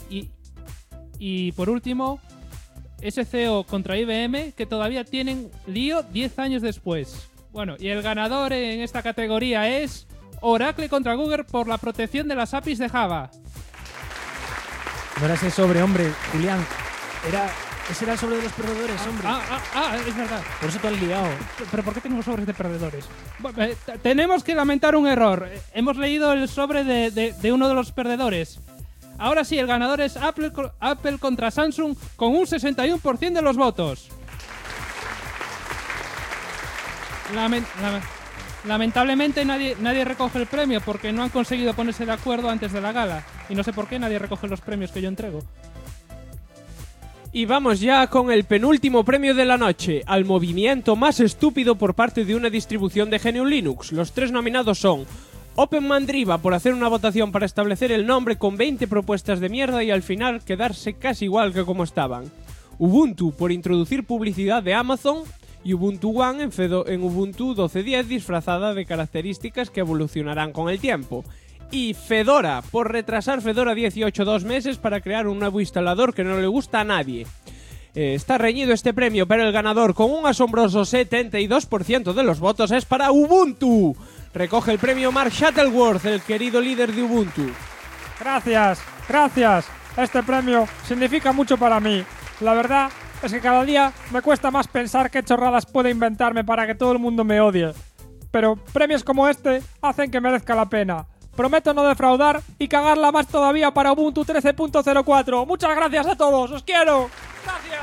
y por último SCO contra IBM, que todavía tienen lío 10 años después. Bueno, y el ganador en esta categoría es Oracle contra Google por la protección de las APIs de Java. No era ese sobre, hombre, Julián. Ese era el sobre de los perdedores, hombre. Es verdad. Por eso te has liado. ¿Pero por qué tengo sobres de perdedores? Tenemos que lamentar un error. Hemos leído el sobre de uno de los perdedores. Ahora sí, el ganador es Apple contra Samsung con un 61% de los votos. Lamentablemente nadie recoge el premio porque no han conseguido ponerse de acuerdo antes de la gala. Y no sé por qué nadie recoge los premios que yo entrego. Y vamos ya con el penúltimo premio de la noche, al movimiento más estúpido por parte de una distribución de GNU Linux. Los 3 nominados son OpenMandriva por hacer una votación para establecer el nombre con 20 propuestas de mierda y al final quedarse casi igual que como estaban. Ubuntu por introducir publicidad de Amazon y Ubuntu One en Ubuntu 12.10 disfrazada de características que evolucionarán con el tiempo. Y Fedora por retrasar Fedora 18 2 meses para crear un nuevo instalador que no le gusta a nadie. Está reñido este premio, pero el ganador con un asombroso 72% de los votos es para Ubuntu. Recoge el premio Mark Shuttleworth, el querido líder de Ubuntu. Gracias. Este premio significa mucho para mí. La verdad es que cada día me cuesta más pensar qué chorradas puedo inventarme para que todo el mundo me odie. Pero premios como este hacen que merezca la pena. Prometo no defraudar y cagarla más todavía para Ubuntu 13.04. Muchas gracias a todos, os quiero. Gracias.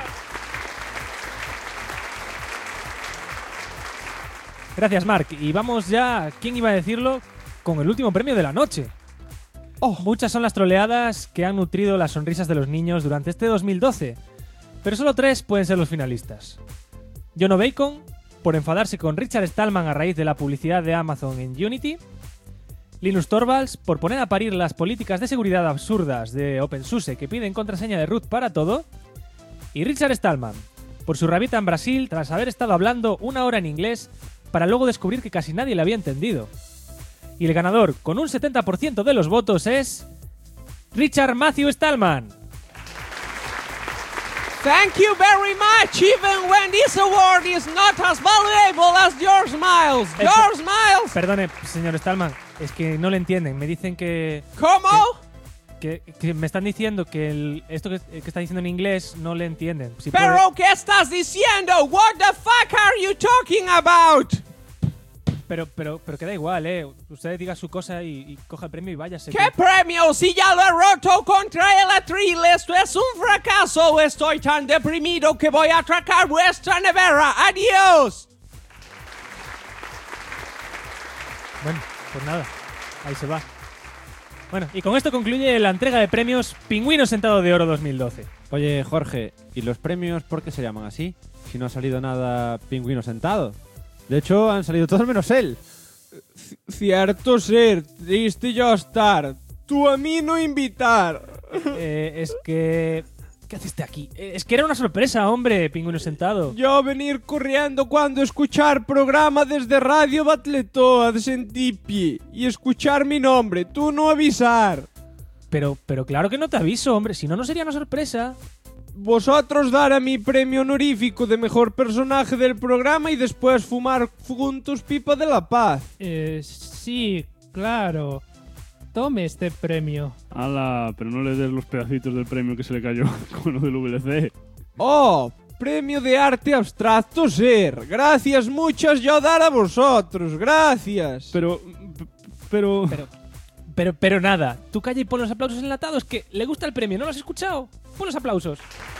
Gracias, Mark. Y vamos ya, ¿quién iba a decirlo? Con el último premio de la noche. Muchas son las troleadas que han nutrido las sonrisas de los niños durante este 2012. Pero solo 3 pueden ser los finalistas. Jono Bacon, por enfadarse con Richard Stallman a raíz de la publicidad de Amazon en Unity. Linus Torvalds, por poner a parir las políticas de seguridad absurdas de OpenSUSE que piden contraseña de root para todo. Y Richard Stallman, por su rabieta en Brasil tras haber estado hablando 1 hora en inglés para luego descubrir que casi nadie le había entendido. Y el ganador, con un 70% de los votos, es Richard Matthew Stallman. Thank you very much, even when this award is not as valuable as your smiles. Your smiles. Perdone, señor Stallman, es que no le entienden. Me dicen que... ¿Cómo? Que me están diciendo que esto que está diciendo en inglés no le entienden. Si ¿Pero qué estás diciendo? What the fuck are you talking about? Pero que da igual, Usted diga su cosa y coja el premio y váyase. ¿Qué premio? Si ya lo he roto contra el atril, esto es un fracaso. Estoy tan deprimido que voy a atracar vuestra nevera. ¡Adiós! Bueno, pues nada, ahí se va. Bueno, y con esto concluye la entrega de premios Pingüino Sentado de Oro 2012. Oye, Jorge, ¿y los premios por qué se llaman así? Si no ha salido nada Pingüino Sentado. De hecho, han salido todos menos él. Cierto ser, triste yo estar. Tú a mí no invitar. Es que... ¿Qué haces aquí? Es que era una sorpresa, hombre, Pingüino Sentado. Yo venir corriendo cuando escuchar programa desde Radio Batletoa de Sentipi y escuchar mi nombre, tú no avisar. Pero claro que no te aviso, hombre, si no, no sería una sorpresa. Vosotros dar a mi premio honorífico de mejor personaje del programa y después fumar juntos pipa de la paz. Sí, claro. Tome este premio. Ala, pero no le des los pedacitos del premio que se le cayó con lo del VLC. Oh, premio de arte abstracto ser. Gracias muchas yo dar a vosotros, gracias. Pero nada, tú calla y pon los aplausos enlatados, que le gusta el premio, ¿no lo has escuchado? Pon los aplausos.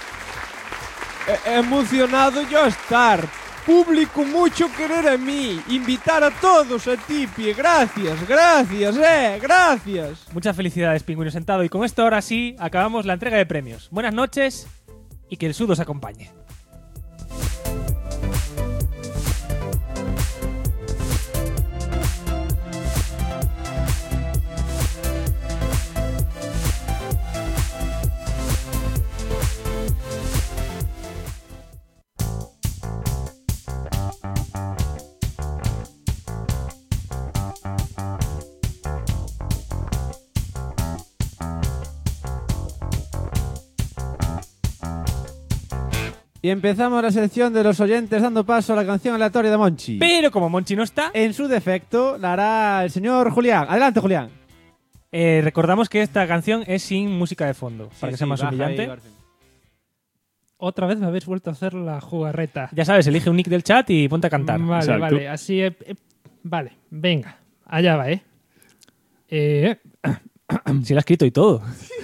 Emocionado yo estar. Público mucho querer a mí. Invitar a todos a Tipi. Gracias, gracias. Muchas felicidades, Pingüino Sentado. Y con esto ahora sí, acabamos la entrega de premios. Buenas noches y que el sud os acompañe. Y empezamos la sección de los oyentes dando paso a la canción aleatoria de Monchi. Pero como Monchi no está, en su defecto la hará el señor Julián. Adelante, Julián. Recordamos que esta canción es sin música de fondo, para que sea más humillante. Otra vez me habéis vuelto a hacer la jugarreta. Ya sabes, elige un nick del chat y ponte a cantar. Vale, así... vale, venga, allá va, Si lo ha escrito y todo.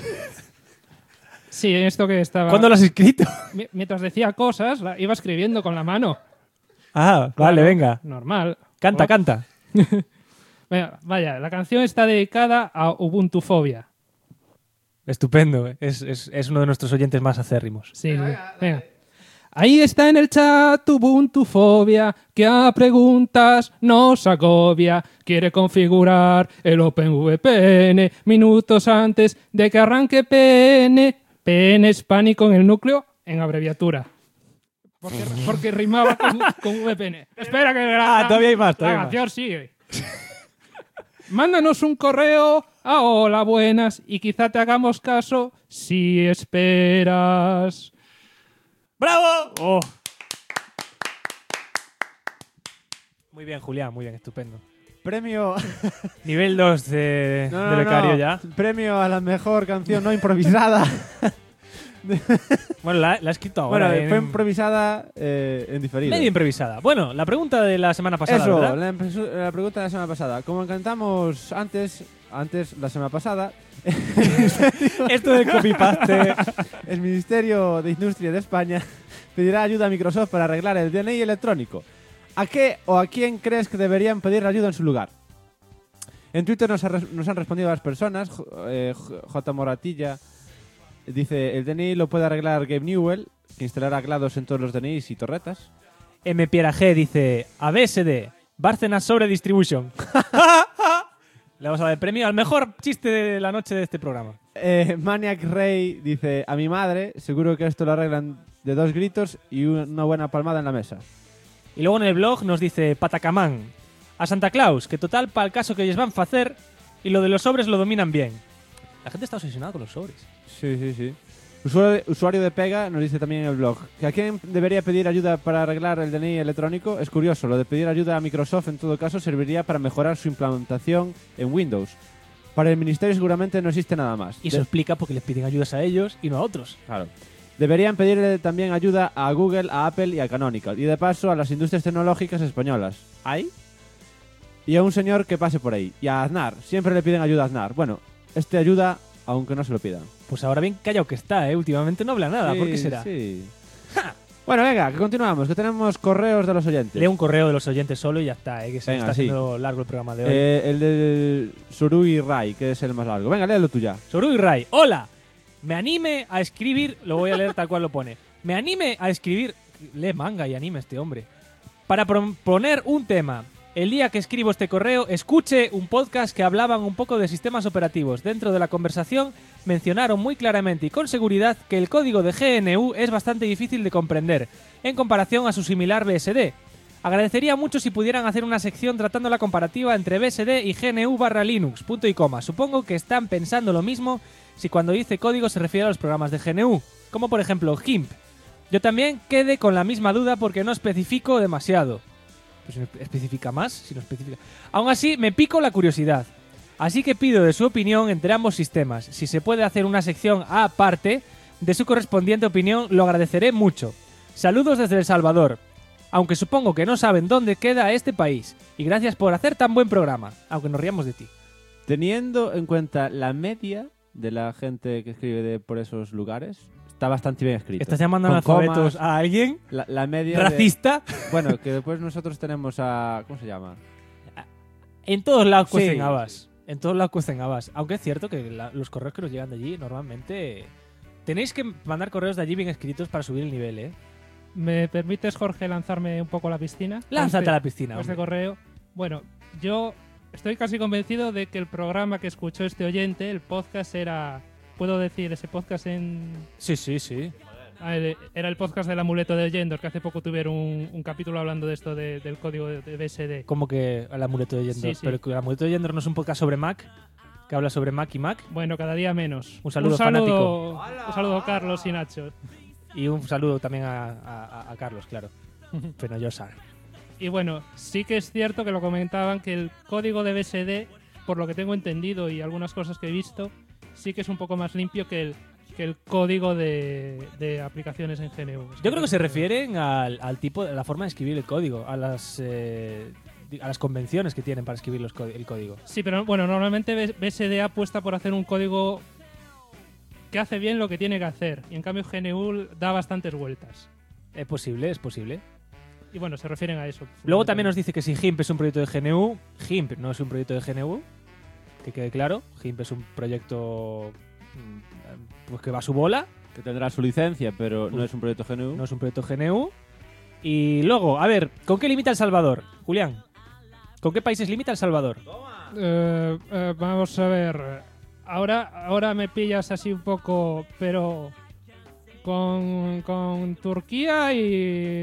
Sí, esto que estaba... ¿Cuándo lo has escrito? Mientras decía cosas, iba escribiendo con la mano. Ah, vale, claro, venga. Normal. Canta. Vaya, la canción está dedicada a Ubuntufobia. Estupendo, es uno de nuestros oyentes más acérrimos. Sí, venga. Ahí está en el chat Ubuntufobia, que a preguntas nos agobia. Quiere configurar el OpenVPN minutos antes de que arranque PN. PN es pánico en el núcleo en abreviatura. Porque rimaba con VPN. Espera que... todavía hay más. La canción sigue. Mándanos un correo a hola buenas y quizá te hagamos caso si esperas. ¡Bravo! Oh. Muy bien, Julián, muy bien, estupendo. Premio... Nivel 2 de becario ya. Premio a la mejor canción no improvisada. Bueno, la he escrito ahora. Bueno, fue improvisada en diferido. Medio improvisada. Bueno, la pregunta de la semana pasada, Eso, ¿verdad? la pregunta de la semana pasada. Como cantamos antes la semana pasada... Esto del copy-paste. El Ministerio de Industria de España pedirá ayuda a Microsoft para arreglar el DNI electrónico. ¿A qué o a quién crees que deberían pedir ayuda en su lugar? En Twitter nos han respondido las personas. J. Moratilla dice: el DNI lo puede arreglar Gabe Newell, que instalará GLaDOS en todos los DNIs y torretas. M. Pierre G. dice: ABSD, Bárcenas sobre Distribution. Le vamos a dar el premio al mejor chiste de la noche de este programa. Maniac Rey dice: a mi madre, seguro que esto lo arreglan de 2 gritos y una buena palmada en la mesa. Y luego en el blog nos dice Patacamán: a Santa Claus, que total para el caso que ellos van a hacer y lo de los sobres lo dominan bien. La gente está obsesionada con los sobres. Sí. Usuario de Pega nos dice también en el blog que a quién debería pedir ayuda para arreglar el DNI electrónico. Es curioso, lo de pedir ayuda a Microsoft en todo caso serviría para mejorar su implantación en Windows. Para el ministerio seguramente no existe nada más. Y eso explica porque les piden ayudas a ellos y no a otros. Claro. Deberían pedirle también ayuda a Google, a Apple y a Canonical. Y de paso a las industrias tecnológicas españolas. ¿Hay? Y a un señor que pase por ahí. Y a Aznar. Siempre le piden ayuda a Aznar. Bueno, ayuda aunque no se lo pidan. Pues ahora bien callado que está, ¿eh? Últimamente no habla nada. Sí, ¿Por qué será? Sí. Bueno, venga, que continuamos, que tenemos correos de los oyentes. Lee un correo de los oyentes solo y ya está, que se Venga, está sí. haciendo largo el programa de hoy. El del Surui Rai, que es el más largo. Venga, léelo tú ya. Surui Rai, hola. Me anime a escribir, lo voy a leer tal cual lo pone. Me anime a escribir, lee manga y anime este hombre. Para proponer un tema. El día que escribo este correo, escuché un podcast que hablaban un poco de sistemas operativos. Dentro de la conversación mencionaron muy claramente y con seguridad que el código de GNU es bastante difícil de comprender en comparación a su similar BSD. Agradecería mucho si pudieran hacer una sección tratando la comparativa entre BSD y GNU/Linux, punto y coma. Supongo que están pensando lo mismo si cuando dice código se refiere a los programas de GNU, como por ejemplo GIMP. Yo también quedé con la misma duda porque no especifico demasiado. Pues si no especifica más, si no especifica. Aún así, me pico la curiosidad. Así que pido de su opinión entre ambos sistemas. Si se puede hacer una sección aparte de su correspondiente opinión, lo agradeceré mucho. Saludos desde El Salvador. Aunque supongo que no saben dónde queda este país. Y gracias por hacer tan buen programa, aunque nos riamos de ti. Teniendo en cuenta la media de la gente que escribe por esos lugares, está bastante bien escrito. ¿Estás llamando analfabetos a alguien? La media ¿Racista? Bueno, que después nosotros tenemos a... ¿Cómo se llama? En todos lados cuecen Sí. habas. En todos lados cuecen habas. Aunque es cierto que los correos que nos llegan de allí, normalmente... Tenéis que mandar correos de allí bien escritos para subir el nivel, ¿eh? ¿Me permites, Jorge, lanzarme un poco a la piscina? Lánzate a la piscina, Este hombre. correo. Bueno, yo estoy casi convencido de que el programa que escuchó este oyente, el podcast era... ¿Puedo decir ese podcast en...? Sí, sí, sí. Era el podcast del amuleto de Yendor, que hace poco tuvieron un capítulo hablando de esto del código de BSD. Como que el amuleto de Yendor. Sí, sí. Pero que el amuleto de Yendor no es un podcast sobre Mac, que habla sobre Mac y Mac. Bueno, cada día menos. Un saludo fanático. Un saludo a Carlos y Nacho. Y un saludo también a Carlos, claro. Fenollosa. Y bueno, sí que es cierto que lo comentaban que el código de BSD, por lo que tengo entendido y algunas cosas que he visto, sí que es un poco más limpio que el código de aplicaciones en GNU. Yo creo que se refieren al tipo, a la forma de escribir el código, a las convenciones que tienen para escribir el código. Sí, pero bueno, normalmente BSD apuesta por hacer un código que hace bien lo que tiene que hacer. Y en cambio GNU da bastantes vueltas. Es posible, es posible. Y bueno, se refieren a eso. Luego también nos dice que si GIMP es un proyecto de GNU, GIMP no es un proyecto de GNU, que quede claro. GIMP es un proyecto pues que va a su bola. Que tendrá su licencia, pero no es un proyecto GNU. No es un proyecto GNU. Y luego, a ver, ¿con qué limita El Salvador? Julián, ¿con qué países limita El Salvador? Vamos a ver. Ahora me pillas así un poco, pero con Turquía y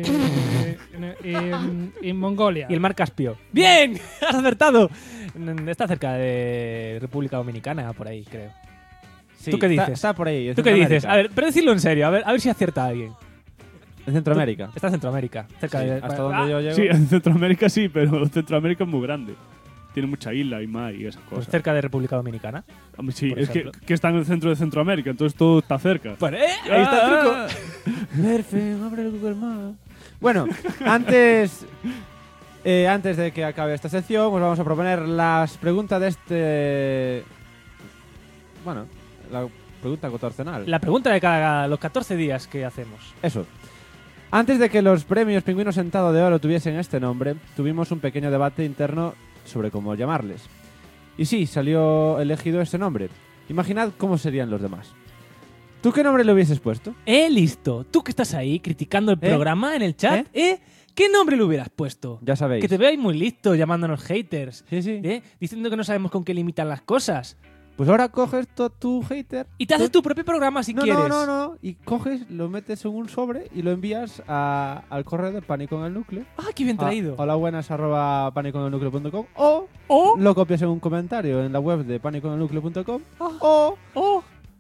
Mongolia. Y el Mar Caspio. ¡Bien! ¡Has acertado! Está cerca de República Dominicana, por ahí, creo. Sí, ¿Tú qué dices? Está por ahí. ¿Tú qué dices? A ver, pero decirlo en serio, a ver si acierta alguien. En Centroamérica. Está en Centroamérica. Cerca Sí, de, hasta donde yo llego. Sí, en Centroamérica sí, pero Centroamérica es muy grande. Tiene mucha isla y mar y esas cosas. Pues cerca de República Dominicana. Hombre, sí, por es ejemplo. que está en el centro de Centroamérica, entonces todo está cerca. Bueno, ahí está el truco. Perfecto, abre el Google Maps. Bueno, antes de que acabe esta sección, os vamos a proponer las preguntas de este... Bueno, la pregunta cotorcenal. La pregunta de cada los 14 días que hacemos. Eso. Antes de que los premios Pingüino Sentado de Oro tuviesen este nombre, tuvimos un pequeño debate interno sobre cómo llamarles. Y sí, salió elegido este nombre. Imaginad cómo serían los demás. ¿Tú qué nombre le hubieses puesto? Listo. Tú que estás ahí criticando el programa en el chat, ¿qué nombre le hubieras puesto? Ya sabéis. Que te veáis muy listo llamándonos haters. Sí, sí. Diciendo que no sabemos con qué limitan las cosas. Pues ahora coges tu hater y te haces tu propio programa si quieres. No. Y coges, lo metes en un sobre y lo envías al correo de Pánico en el Núcleo. ¡Ah, qué bien traído! holabuenas@panicoenelnucleo.com o lo copias en un comentario en la web de panicoenelnucleo.com o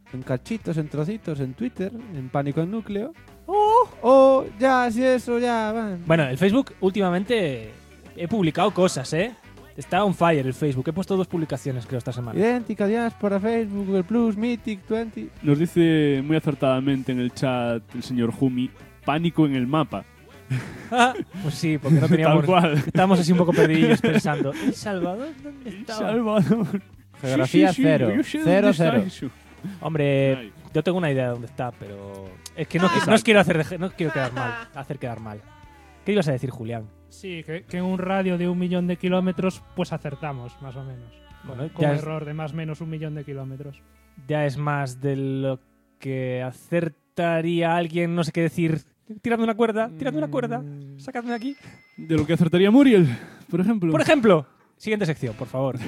en cachitos, en trocitos, en Twitter, en Pánico en Núcleo. Oh, ya, si eso, ya, van. Bueno, el Facebook últimamente he publicado cosas, ¿eh? Está on fire el Facebook. He puesto 2 publicaciones, creo, esta semana. Idéntica, Diáspora, Facebook, Google Plus, Mythic, 20. Nos dice muy acertadamente en el chat el señor Jumi, pánico en el mapa. Pues sí, porque no teníamos... Tal cual. Estábamos así un poco perdidillos pensando, ¿El Salvador dónde estaba? Salvador. Geografía Sí, cero. yo sé Cero, dónde está cero. eso. Hombre, yo tengo una idea de dónde está, pero... Es que no os quiero hacer quedar mal. ¿Qué ibas a decir, Julián? Sí, que en un radio de 1 millón de kilómetros, pues acertamos, más o menos. Bueno, Con ya error de más o menos 1 millón de kilómetros. Ya es más de lo que acertaría alguien, no sé qué decir. Tiradme una cuerda, sacadme de aquí. De lo que acertaría Muriel, por ejemplo. Por ejemplo, siguiente sección, por favor.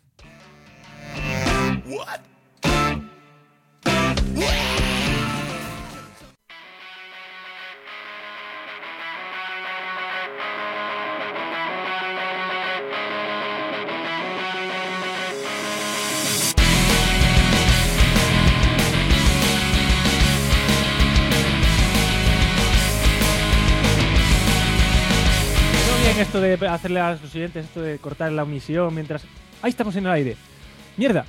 Esto de hacerle a los oyentes, esto de cortar la omisión mientras... ¡Ahí estamos en el aire! ¡Mierda!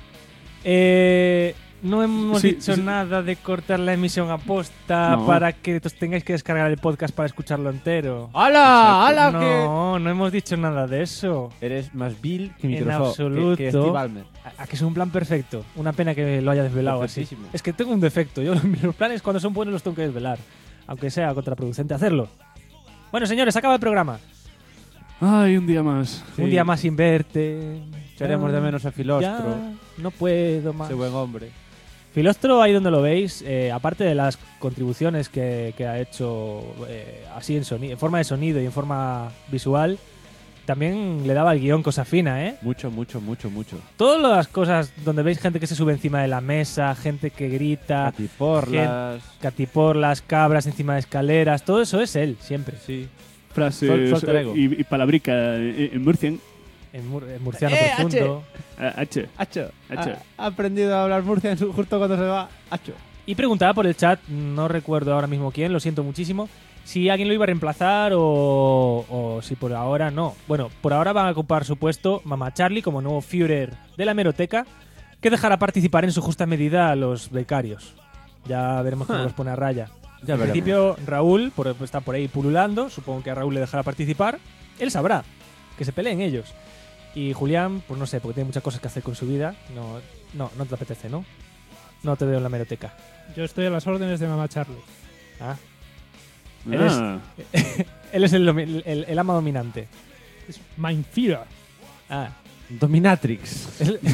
No hemos dicho nada de cortar la emisión aposta para que tengáis que descargar el podcast para escucharlo entero. ¡Hala! ¡Hala! No hemos dicho nada de eso. Eres más vil que En Microsoft. absoluto. Que Steve Ballmer. A que es un plan perfecto. Una pena que lo haya desvelado así. Perfectísimo. Es que tengo un defecto. Yo los planes cuando son buenos los tengo que desvelar. Aunque sea contraproducente hacerlo. Bueno, señores, acaba el programa. Ay, un día más. Sí. Un día más sin verte. Echaremos de menos a Filostro. Ya, no puedo más. Ese buen hombre. Filostro, ahí donde lo veis, aparte de las contribuciones que ha hecho así en forma de sonido y en forma visual, también le daba al guión cosa fina, ¿eh? Mucho. Todas las cosas donde veis gente que se sube encima de la mesa, gente que grita, catiporlas, cabras encima de escaleras, todo eso es él, siempre. Sí. Frases y palabrica en murcian. En murciano profundo. H. Ha aprendido a hablar murciano justo cuando se va. H. Y preguntaba por el chat, no recuerdo ahora mismo quién, lo siento muchísimo, si alguien lo iba a reemplazar o si por ahora no. Bueno, por ahora van a ocupar su puesto Mama Charlie como nuevo Führer de la hemeroteca, que dejará participar en su justa medida a los becarios. Ya veremos cómo los pone a raya. En principio, Raúl está por ahí pululando. Supongo que a Raúl le dejará participar. Él sabrá. Que se peleen ellos. Y Julián, pues no sé, porque tiene muchas cosas que hacer con su vida. No te apetece, ¿no? No te veo en la hemeroteca. Yo estoy a las órdenes de Mama Charlie. Él es el ama dominante. Es Mein Führer. Dominatrix.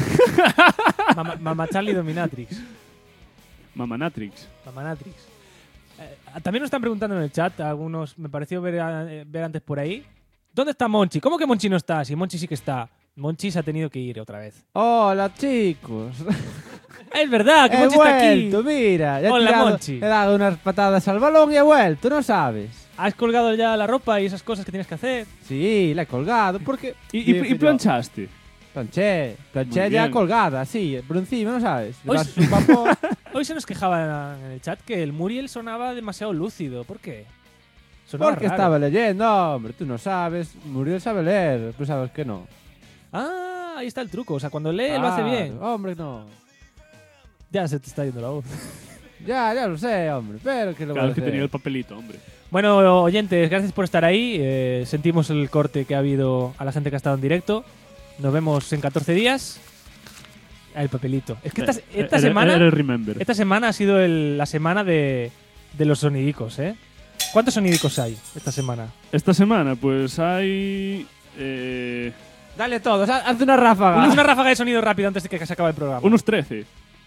Mama Charlie Dominatrix. Mamanatrix. También nos están preguntando en el chat, algunos me pareció ver antes por ahí. ¿Dónde está Monchi? ¿Cómo que Monchi no está? Si Monchi sí que está. Monchi se ha tenido que ir otra vez. Hola, chicos. Es verdad que Monchi está aquí. Mira. Hola, Monchi. He dado unas patadas al balón y he vuelto, no sabes. ¿Has colgado ya la ropa y esas cosas que tienes que hacer? Sí, la he colgado porque... ¿Y planchaste? Planché Muy ya bien. colgada, sí, por encima, ¿no sabes? Hoy se nos quejaba en el chat que el Muriel sonaba demasiado lúcido. ¿Por qué? Sonaba Porque raro. estaba leyendo, hombre, tú no sabes. Muriel sabe leer, tú sabes que no. Ah, ahí está el truco. O sea, cuando lee lo hace bien. Hombre, no. Ya se te está yendo la voz. Ya lo sé, hombre, pero que lo Claro voy a que hacer. tenía el papelito, hombre. Bueno, oyentes, gracias por estar ahí. Sentimos el corte que ha habido a la gente que ha estado en directo. Nos vemos en 14 días. El papelito. Es que esta semana... Era el Remember. Esta semana ha sido la semana de los sonidicos, ¿eh? ¿Cuántos sonidicos hay esta semana? Esta semana, pues hay... Dale todos, haz una ráfaga. Una ráfaga de sonido rápido antes de que se acabe el programa. Unos 13.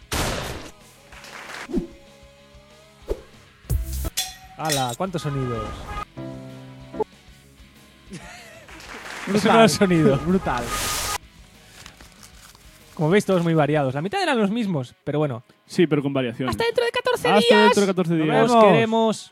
¡Hala! ¿Cuántos sonidos? Brutal. Eso no es sonido. Brutal. Como veis, todos muy variados. La mitad eran los mismos, pero bueno. Sí, pero con variaciones. ¡Hasta dentro de 14 días! Hasta dentro de 14 días. Os queremos.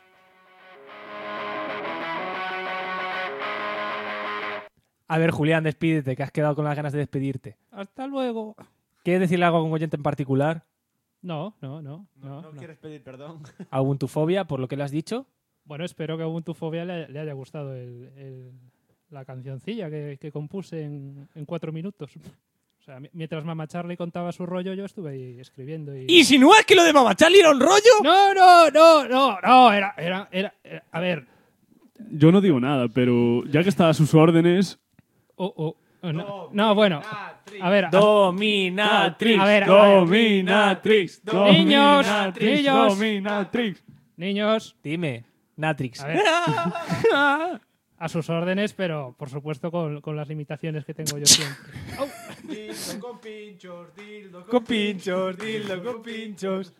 A ver, Julián, despídete, que has quedado con las ganas de despedirte. Hasta luego. ¿Quieres decirle algo a un oyente en particular? No. ¿No quieres pedir perdón? ¿A Ubuntufobia por lo que le has dicho? Bueno, espero que a Ubuntufobia le haya gustado la cancioncilla que compuse en 4 minutos. O sea, mientras Mama Charlie contaba su rollo, yo estuve ahí escribiendo. ¿Insinúas que lo de Mama Charlie era un rollo? No, era a ver. Yo no digo nada, pero ya que está a sus órdenes... No, bueno. A ver. Dominatrix. A ver. Dominatrix. Niños. Dime, Natrix. A ver. A sus órdenes, pero por supuesto con las limitaciones que tengo yo siempre. Dildo con pinchos, dildo Con pinchos, dildo con pinchos.